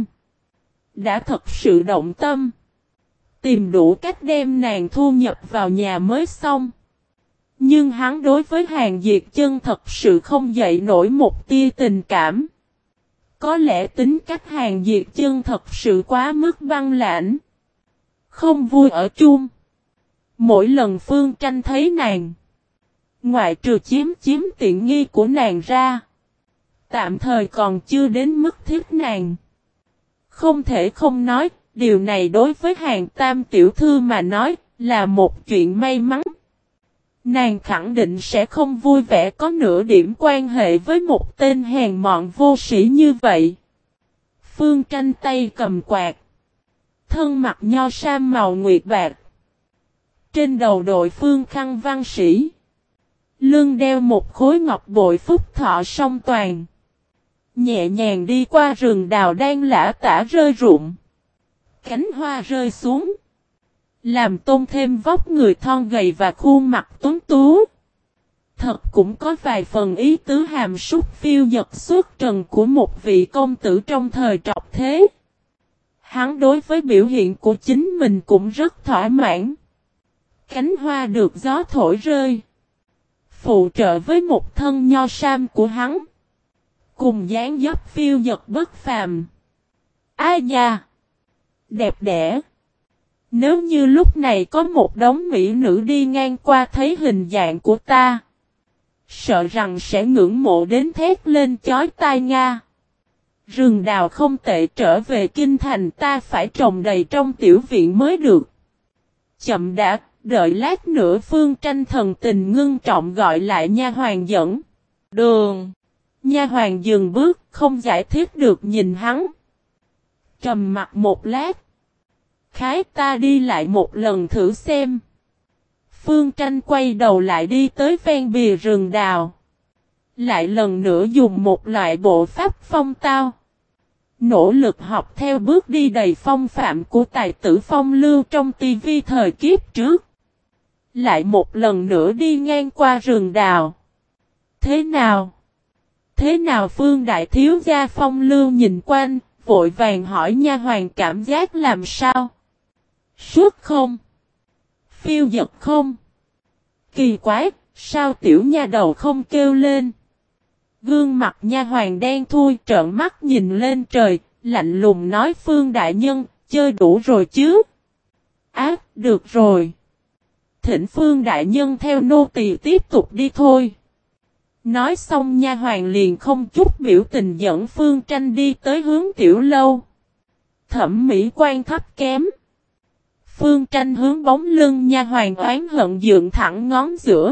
Speaker 1: Đã thật sự động tâm. Tìm đủ cách đem nàng thu nhập vào nhà mới xong. Nhưng hắn đối với Hàn Diệt Chân thật sự không dậy nổi một tia tình cảm. Có lẽ tính cách Hàn Diệt Chân thật sự quá mức băng lãnh. Không vui ở chung. Mỗi lần Phương Tranh thấy nàng. Ngoại trừ chiếm tiện nghi của nàng ra. Tạm thời còn chưa đến mức thích nàng. Không thể không nói, điều này đối với Hàn Tam tiểu thư mà nói là một chuyện may mắn. Nàng khẳng định sẽ không vui vẻ có nửa điểm quan hệ với một tên hèn mọn vô sĩ như vậy. Phương Tranh tay cầm quạt. Thân mặc nho sam màu nguyệt bạc. Trên đầu đội phương khăn văn sĩ. Lưng đeo một khối ngọc bội phúc thọ song toàn. Nhẹ nhàng đi qua rừng đào đang lã tả rơi rụng. Cánh hoa rơi xuống. Làm tôn thêm vóc người thon gầy và khuôn mặt tuấn tú. Thật cũng có vài phần ý tứ hàm súc phiêu dật xuất trần của một vị công tử trong thời trọc thế. Hắn đối với biểu hiện của chính mình cũng rất thỏa mãn. Cánh hoa được gió thổi rơi. Phụ trợ với một thân nho sam của hắn. Cùng dáng dấp phiêu dật bất phàm. Ai nha! Đẹp đẽ! Nếu như lúc này có một đống mỹ nữ đi ngang qua thấy hình dạng của ta. Sợ rằng sẽ ngưỡng mộ đến thét lên chói tai nga. Rừng đào không tệ, trở về kinh thành ta phải trồng đầy trong tiểu viện mới được. Chậm đã, đợi lát nữa. Phương Tranh thần tình ngưng trọng gọi lại nha hoàn dẫn đường. Nha hoàn dừng bước, không giải thích được nhìn hắn. Trầm mặt một lát. Khái ta đi lại một lần thử xem. Phương Tranh quay đầu lại đi tới ven bìa rừng đào. Lại lần nữa dùng một loại bộ pháp phong tao. Nỗ lực học theo bước đi đầy phong phạm của tài tử phong lưu trong tivi thời kiếp trước. Lại một lần nữa đi ngang qua rừng đào. Thế nào? Thế nào? Phương đại thiếu gia phong lưu nhìn quanh, vội vàng hỏi nha hoàn cảm giác làm sao? Suốt không? Phiêu dật không? Kỳ quái, sao tiểu nha đầu không kêu lên? Gương mặt nha hoàn đen thui trợn mắt nhìn lên trời, lạnh lùng nói Phương đại nhân, chơi đủ rồi chứ? Được rồi. Thỉnh Phương đại nhân theo nô tỳ tiếp tục đi thôi. Nói xong nha hoàn liền không chút biểu tình dẫn Phương Tranh đi tới hướng tiểu lâu. Thẩm mỹ quan thấp kém. Phương Tranh hướng bóng lưng nha hoàn oán hận dựng thẳng ngón giữa.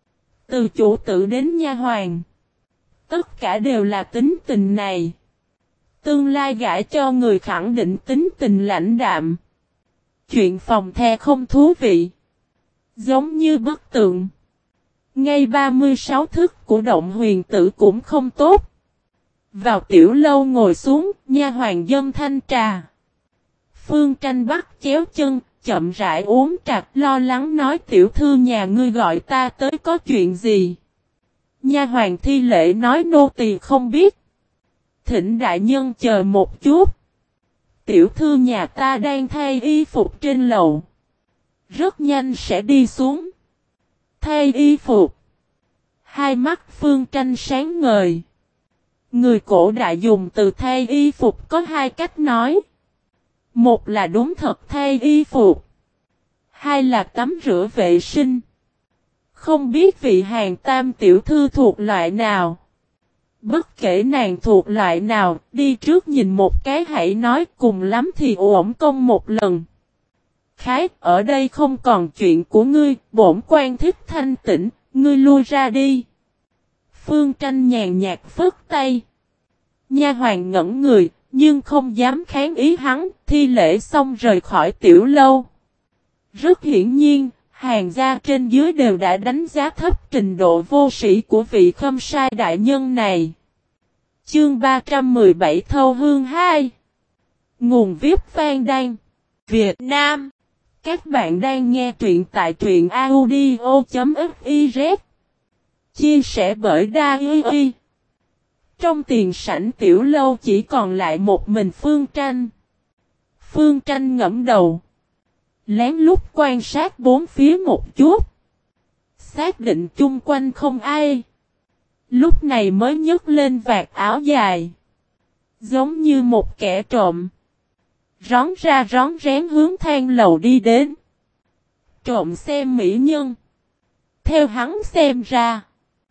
Speaker 1: Từ chủ tử đến nha hoàn. Tất cả đều là tính tình này. Tương lai gả cho người khẳng định tính tình lãnh đạm. Chuyện phòng the không thú vị. Giống như bức tượng. Ngay 36 thức của động huyền tử cũng không tốt. Vào tiểu lâu ngồi xuống, nha hoàn dâng thanh trà. Phương Tranh bắt chéo chân, chậm rãi uống trà, lo lắng nói tiểu thư nhà ngươi gọi ta tới có chuyện gì. Nha hoàn thi lễ nói nô tỳ không biết. Thỉnh đại nhân chờ một chút. Tiểu thư nhà ta đang thay y phục trên lầu. Rất nhanh sẽ đi xuống. Thay y phục. Hai mắt Phương Tranh sáng ngời. Người cổ đại dùng từ thay y phục có hai cách nói. Một là đúng thật thay y phục. Hai là tắm rửa vệ sinh. Không biết vị Hàn Tam tiểu thư thuộc loại nào. Bất kể nàng thuộc loại nào, đi trước nhìn một cái hãy nói, cùng lắm thì uổng công một lần. Khái, ở đây không còn chuyện của ngươi, bổn quan thích thanh tĩnh, ngươi lui ra đi. Phương Tranh nhàn nhạt phất tay. Nha hoàn ngẩn người, nhưng không dám kháng ý hắn, thi lễ xong rời khỏi tiểu lâu. Rất hiển nhiên, hàng gia trên dưới đều đã đánh giá thấp trình độ vô sĩ của vị khâm sai đại nhân này. Chương 317 Thâu Hương 2. Nguồn viết Phan Đan, Việt Nam. Các bạn đang nghe truyện tại truyện audio.fiz. Chia sẻ bởi Daily. Trong tiền sảnh tiểu lâu chỉ còn lại một mình Phương Tranh. Phương Tranh ngẫm đầu. Lén lút quan sát bốn phía một chút. Xác định chung quanh không ai. Lúc này mới nhấc lên vạt áo dài. Giống như một kẻ trộm. Rón ra rón rén hướng thang lầu đi đến. Trộm xem mỹ nhân. Theo hắn xem ra.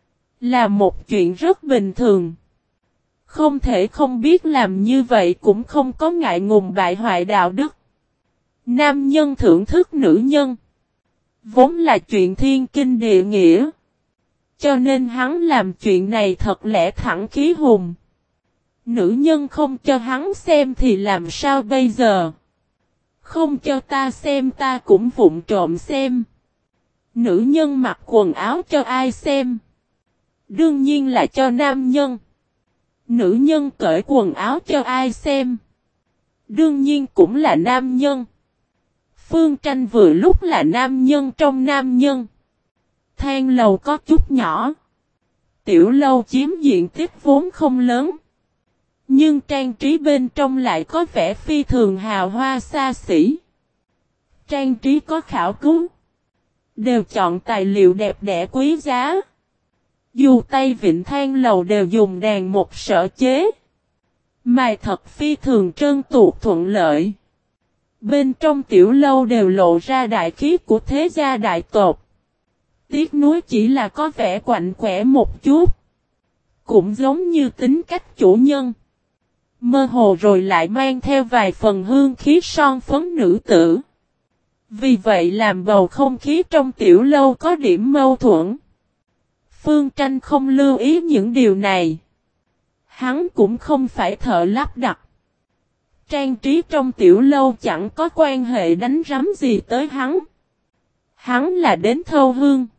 Speaker 1: Là một chuyện rất bình thường. Không thể không biết làm như vậy cũng không có ngại ngùng bại hoại đạo đức. Nam nhân thưởng thức nữ nhân. Vốn là chuyện thiên kinh địa nghĩa. Cho nên hắn làm chuyện này thật lẽ thẳng khí hùng. Nữ nhân không cho hắn xem thì làm sao bây giờ? Không cho ta xem ta cũng vụng trộm xem. Nữ nhân mặc quần áo cho ai xem? Đương nhiên là cho nam nhân. Nữ nhân cởi quần áo cho ai xem? Đương nhiên cũng là nam nhân. Phương Tranh vừa lúc là nam nhân trong nam nhân. Thang lầu có chút nhỏ. Tiểu lâu chiếm diện tích vốn không lớn. Nhưng trang trí bên trong lại có vẻ phi thường hào hoa xa xỉ. Trang trí có khảo cứu. Đều chọn tài liệu đẹp đẽ quý giá. Dù tay vịn thang lầu đều dùng đàn một sở chế. Mài thật phi thường trơn tuột thuận lợi. Bên trong tiểu lâu đều lộ ra đại khí của thế gia đại tộc. Tiếc nuối chỉ là có vẻ quạnh quẻ một chút. Cũng giống như tính cách chủ nhân. Mơ hồ rồi lại mang theo vài phần hương khí son phấn nữ tử. Vì vậy làm bầu không khí trong tiểu lâu có điểm mâu thuẫn. Phương Tranh không lưu ý những điều này. Hắn cũng không phải thợ lắp đặt. Trang trí trong tiểu lâu chẳng có quan hệ đánh rắm gì tới hắn. Hắn là đến thâu hương.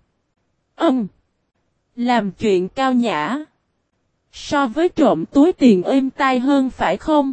Speaker 1: Làm chuyện cao nhã. So với trộm túi tiền êm tai hơn phải không?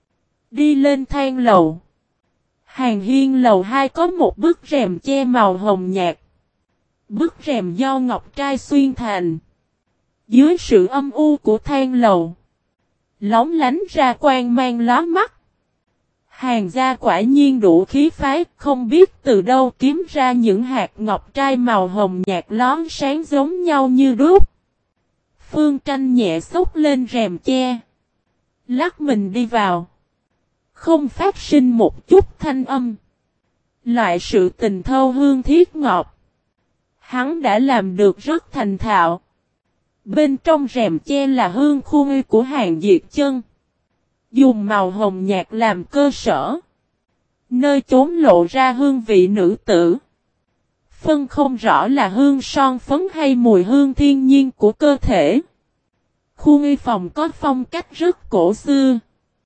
Speaker 1: Đi lên thang lầu. Hàng hiên lầu 2 có một bức rèm che màu hồng nhạt. Bức rèm do ngọc trai xuyên thành. Dưới sự âm u của thang lầu. Lóng lánh ra quang mang lóa mắt. Hàng gia quả nhiên đủ khí phái, không biết từ đâu kiếm ra những hạt ngọc trai màu hồng nhạt lón sáng giống nhau như đúc. Phương Tranh nhẹ xốc lên rèm che. Lắc mình đi vào. Không phát sinh một chút thanh âm. Loại sự tình thâu hương thiết ngọt. Hắn đã làm được rất thành thạo. Bên trong rèm che là hương khuê của Hàng Diệt Chân. Dùng màu hồng nhạt làm cơ sở. Nơi chốn lộ ra hương vị nữ tử. Phân không rõ là hương son phấn hay mùi hương thiên nhiên của cơ thể. Khu nghi phòng có phong cách rất cổ xưa.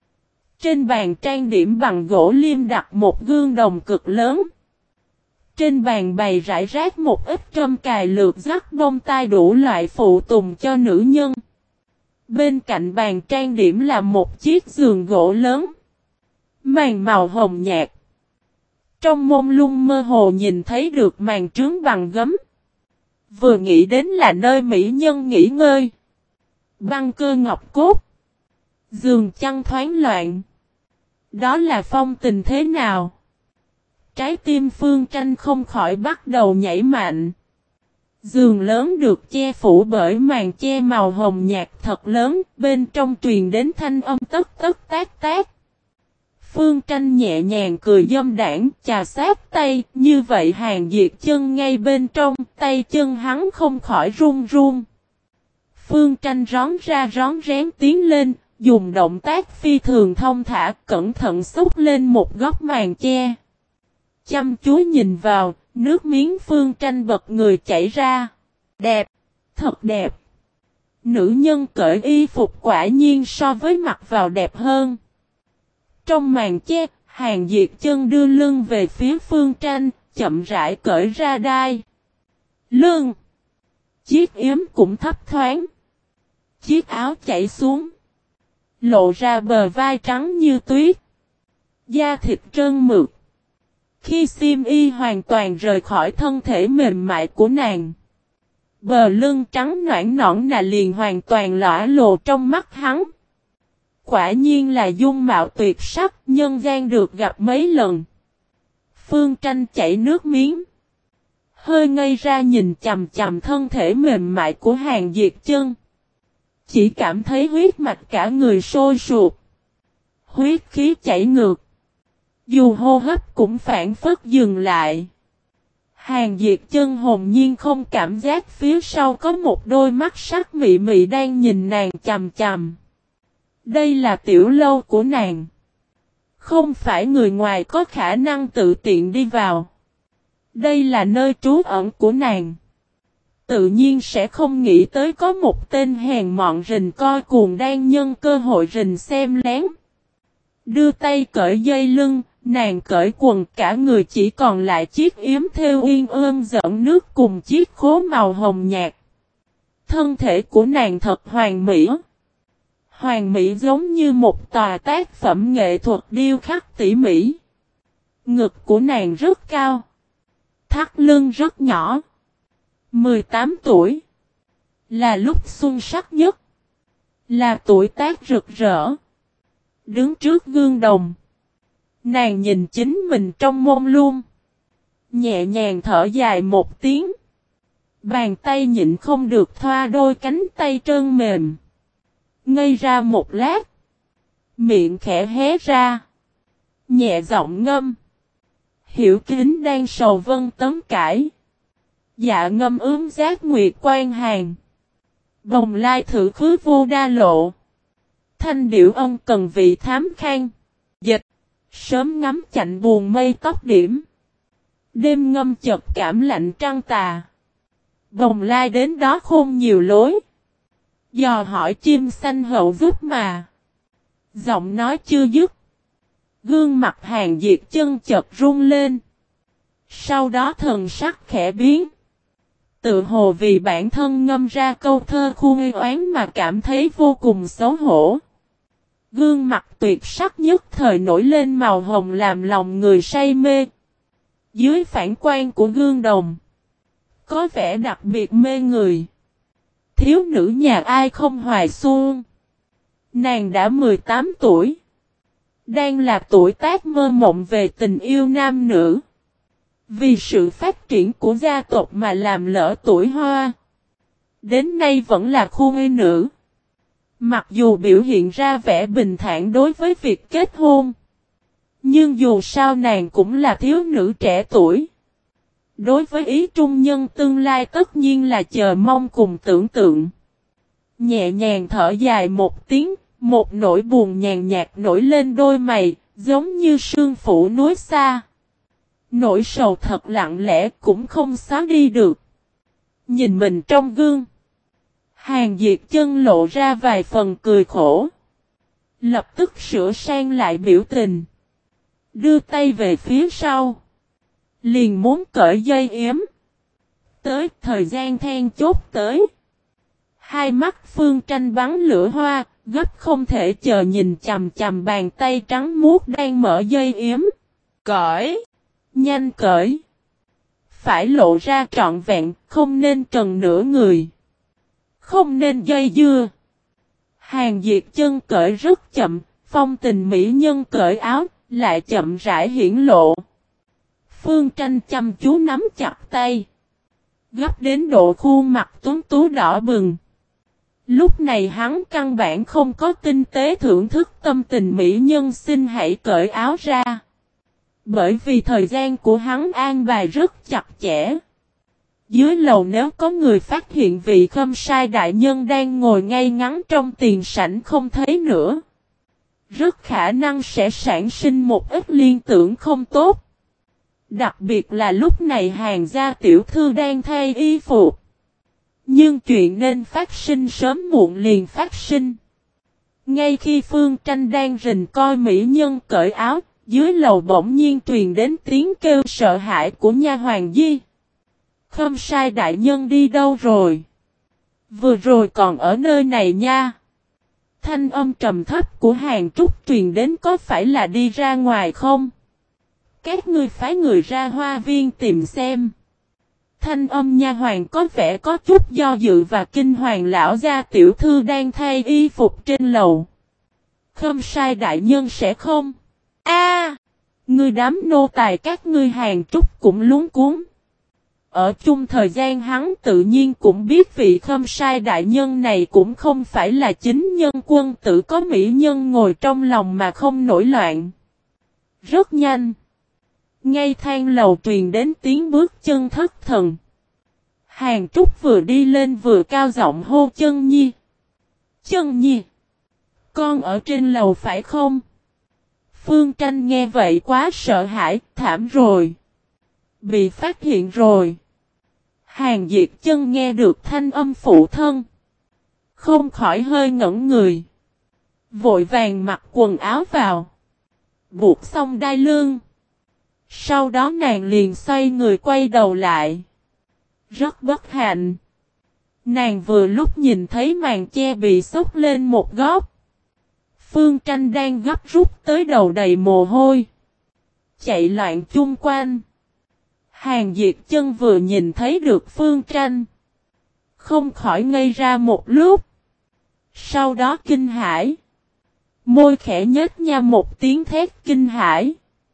Speaker 1: Trên bàn trang điểm bằng gỗ liêm đặt một gương đồng cực lớn. Trên bàn bày rải rác một ít trâm cài lược dắt bông tai đủ loại phụ tùng cho nữ nhân. Bên cạnh bàn trang điểm là một chiếc giường gỗ lớn. Màn màu hồng nhạt. Trong mông lung mơ hồ nhìn thấy được màn trướng bằng gấm. Vừa nghĩ đến là nơi mỹ nhân nghỉ ngơi. Băng cơ ngọc cốt. Giường chăn thoáng loạn. Đó là phong tình thế nào? Trái tim Phương Tranh không khỏi bắt đầu nhảy mạnh. Giường lớn được che phủ bởi màn che màu hồng nhạt thật lớn, bên trong truyền đến thanh âm tất tất tác tác. Phương Tranh nhẹ nhàng cười dâm đảng, chà sát tay, như vậy Hàng Diệt Chân ngay bên trong, tay chân hắn không khỏi run run. Phương Tranh rón ra rón rén tiến lên, dùng động tác phi thường thông thả, cẩn thận xúc lên một góc màn che. Chăm chú nhìn vào, nước miếng Phương Tranh bật người chảy ra. Đẹp, thật đẹp. Nữ nhân cởi y phục quả nhiên so với mặc vào đẹp hơn. Trong màn che, Hàng Diệt Chân đưa lưng về phía Phương Tranh, chậm rãi cởi ra đai. Lưng. Chiếc yếm cũng thấp thoáng. Chiếc áo chảy xuống. Lộ ra bờ vai trắng như tuyết. Da thịt trơn mượt. Khi xiêm y hoàn toàn rời khỏi thân thể mềm mại của nàng. Bờ lưng trắng nõn nõn là liền hoàn toàn lõa lộ trong mắt hắn. Quả nhiên là dung mạo tuyệt sắc, nhân gian được gặp mấy lần. Phương Tranh chảy nước miếng. Hơi ngây ra nhìn chằm chằm thân thể mềm mại của Hàng Diệt Chân. Chỉ cảm thấy huyết mạch cả người sôi sụp. Huyết khí chảy ngược. Dù hô hấp cũng phản phất dừng lại. Hàng Diệt Chân hồn nhiên không cảm giác phía sau có một đôi mắt sắc mị mị đang nhìn nàng chằm chằm. Đây là tiểu lâu của nàng. Không phải người ngoài có khả năng tự tiện đi vào. Đây là nơi trú ẩn của nàng. Tự nhiên sẽ không nghĩ tới có một tên hèn mọn rình coi cuồng đang nhân cơ hội rình xem lén. Đưa tay cởi dây lưng, nàng cởi quần, cả người chỉ còn lại chiếc yếm thêu uyên ương giận nước cùng chiếc khố màu hồng nhạt. Thân thể của nàng thật hoàn mỹ. Hoàn mỹ giống như một tòa tác phẩm nghệ thuật điêu khắc tỉ mỉ. Ngực của nàng rất cao. Thắt lưng rất nhỏ. 18 tuổi. Là lúc xuân sắc nhất. Là tuổi tác rực rỡ. Đứng trước gương đồng. Nàng nhìn chính mình trong mông lung. Nhẹ nhàng thở dài một tiếng. Bàn tay nhịn không được thoa đôi cánh tay trơn mềm. Ngây ra một lát. Miệng khẽ hé ra. Nhẹ giọng ngâm. Hiểu kính đang sầu vân tấm cải. Dạ ngâm ướm giác nguyệt quan hàng. Bồng lai thử khứ vô đa lộ. Thanh điệu ân cần vị thám khang. Dịch. Sớm ngắm chạnh buồn mây tóc điểm. Đêm ngâm chợt cảm lạnh trăng tà. Bồng lai đến đó khôn nhiều lối. Dò hỏi chim xanh hậu giúp mà. Giọng nói chưa dứt. Gương mặt Hàn Diệt Chân chợt run lên. Sau đó thần sắc khẽ biến. Tự hồ vì bản thân ngâm ra câu thơ khuê oán mà cảm thấy vô cùng xấu hổ. Gương mặt tuyệt sắc nhất thời nổi lên màu hồng làm lòng người say mê. Dưới phản quang của gương đồng. Có vẻ đặc biệt mê người. Thiếu nữ nhà ai không hoài xuông. Nàng đã 18 tuổi. Đang là tuổi tác mơ mộng về tình yêu nam nữ. Vì sự phát triển của gia tộc mà làm lỡ tuổi hoa. Đến nay vẫn là khu ngây nữ. Mặc dù biểu hiện ra vẻ bình thản đối với việc kết hôn. Nhưng dù sao nàng cũng là thiếu nữ trẻ tuổi. Đối với ý trung nhân tương lai tất nhiên là chờ mong cùng tưởng tượng. Nhẹ nhàng thở dài một tiếng, một nỗi buồn nhàn nhạt nổi lên đôi mày, giống như sương phủ núi xa. Nỗi sầu thật lặng lẽ cũng không xóa đi được. Nhìn mình trong gương. Hàn Diệt Chân lộ ra vài phần cười khổ. Lập tức sửa sang lại biểu tình. Đưa tay về phía sau. Liền muốn cởi dây yếm. Tới thời gian then chốt tới. Hai mắt Phương Tranh bắn lửa hoa, gấp không thể chờ nhìn chằm chằm bàn tay trắng muốt đang mở dây yếm. Cởi! Nhanh cởi! Phải lộ ra trọn vẹn, không nên trần nửa người. Không nên dây dưa. Hàn Diệt Chân cởi rất chậm, phong tình mỹ nhân cởi áo, lại chậm rãi hiển lộ. Phương Tranh chăm chú nắm chặt tay. Gấp đến độ khuôn mặt tuấn tú đỏ bừng. Lúc này hắn căn bản không có tinh tế thưởng thức tâm tình mỹ nhân xin hãy cởi áo ra. Bởi vì thời gian của hắn an bài rất chặt chẽ. Dưới lầu nếu có người phát hiện vị Khâm Sai đại nhân đang ngồi ngay ngắn trong tiền sảnh không thấy nữa. Rất khả năng sẽ sản sinh một ít liên tưởng không tốt. Đặc biệt là lúc này Hàn gia tiểu thư đang thay y phục. Nhưng chuyện nên phát sinh sớm muộn liền phát sinh. Ngay khi Phương Tranh đang rình coi mỹ nhân cởi áo, dưới lầu bỗng nhiên truyền đến tiếng kêu sợ hãi của nha hoàn Di. Khâm Sai đại nhân đi đâu rồi? Vừa rồi còn ở nơi này nha. Thanh âm trầm thấp của Hàn Trúc truyền đến có phải là đi ra ngoài không? Các ngươi phái người ra hoa viên tìm xem. Thanh âm nha hoàn có vẻ có chút do dự và kinh hoàng lão gia tiểu thư đang thay y phục trên lầu. Khâm Sai đại nhân sẽ không? Ngươi đám nô tài các ngươi Hàn Trúc cũng luống cuống. Ở chung thời gian hắn tự nhiên cũng biết vị Khâm Sai đại nhân này cũng không phải là chính nhân quân tử có mỹ nhân ngồi trong lòng mà không nổi loạn. Rất nhanh. Ngay thang lầu truyền đến tiếng bước chân thất thần. Hàn Trúc vừa đi lên vừa cao giọng hô Chân Nhi. Chân Nhi. Con ở trên lầu phải không? Phương Tranh nghe vậy quá sợ hãi, thảm rồi. Bị phát hiện rồi. Hàn Diệt Chân nghe được thanh âm phụ thân. Không khỏi hơi ngẩn người. Vội vàng mặc quần áo vào. Buộc xong đai lưng. Sau đó nàng liền xoay người quay đầu lại. Rất bất hạnh. Nàng vừa lúc nhìn thấy màn che bị xốc lên một góc. Phương Tranh đang gấp rút tới đầu đầy mồ hôi. Chạy loạn chung quanh. Hàn Diệt Chân vừa nhìn thấy được Phương Tranh. Không khỏi ngây ra một lúc. Sau đó kinh hãi. Môi khẽ nhếch nha một tiếng thét kinh hãi.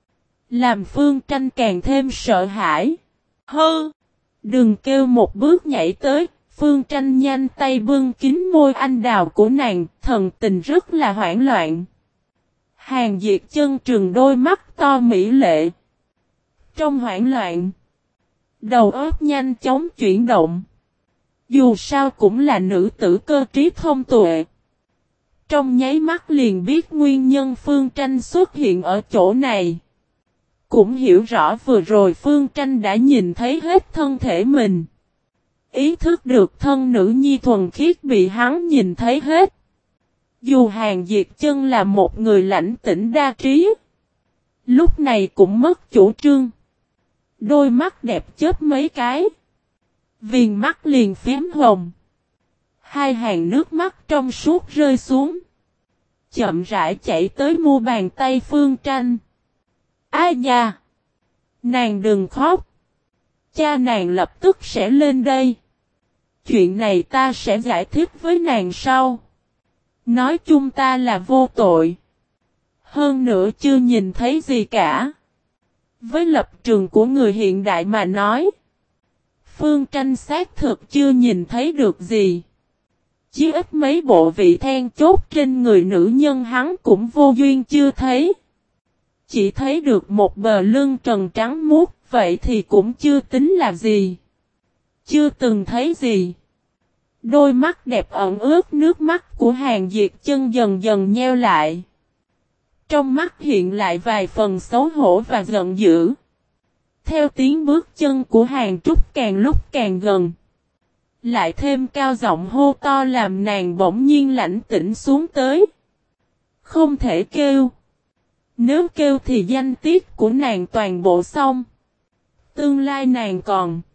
Speaker 1: Làm Phương Tranh càng thêm sợ hãi. Hư! Đừng kêu một bước nhảy tới. Phương Tranh nhanh tay bưng kín môi anh đào của nàng. Thần tình rất là hoảng loạn. Hàn Diệt Chân trừng đôi mắt to mỹ lệ. Trong hoảng loạn. Đầu óc nhanh chóng chuyển động. Dù sao cũng là nữ tử cơ trí thông tuệ. Trong nháy mắt liền biết nguyên nhân Phương Tranh xuất hiện ở chỗ này. Cũng hiểu rõ vừa rồi Phương Tranh đã nhìn thấy hết thân thể mình. Ý thức được thân nữ nhi thuần khiết bị hắn nhìn thấy hết. Dù Hàn Diệt Chân là một người lãnh tĩnh đa trí. Lúc này cũng mất chủ trương. Đôi mắt đẹp chớp mấy cái. Viền mắt liền phím hồng. Hai hàng nước mắt trong suốt rơi xuống. Chậm rãi chạy tới mu bàn tay Phương Tranh. Ai nha! Nàng đừng khóc. Cha nàng lập tức sẽ lên đây. Chuyện này ta sẽ giải thích với nàng sau. Nói chung ta là vô tội. Hơn nữa chưa nhìn thấy gì cả. Với lập trường của người hiện đại mà nói. Phương Tranh xác thực chưa nhìn thấy được gì. Chỉ ít mấy bộ vị then chốt trên người nữ nhân hắn cũng vô duyên chưa thấy. Chỉ thấy được một bờ lưng trần trắng muốt, vậy thì cũng chưa tính là gì. Chưa từng thấy gì. Đôi mắt đẹp ẩn ướt nước mắt của Hàn Diệt Chân dần dần nheo lại. Trong mắt hiện lại vài phần xấu hổ và giận dữ. Theo tiếng bước chân của Hàn Trúc càng lúc càng gần. Lại thêm cao giọng hô to làm nàng bỗng nhiên lãnh tĩnh xuống tới. Không thể kêu. Nếu kêu thì danh tiết của nàng toàn bộ xong. Tương lai nàng còn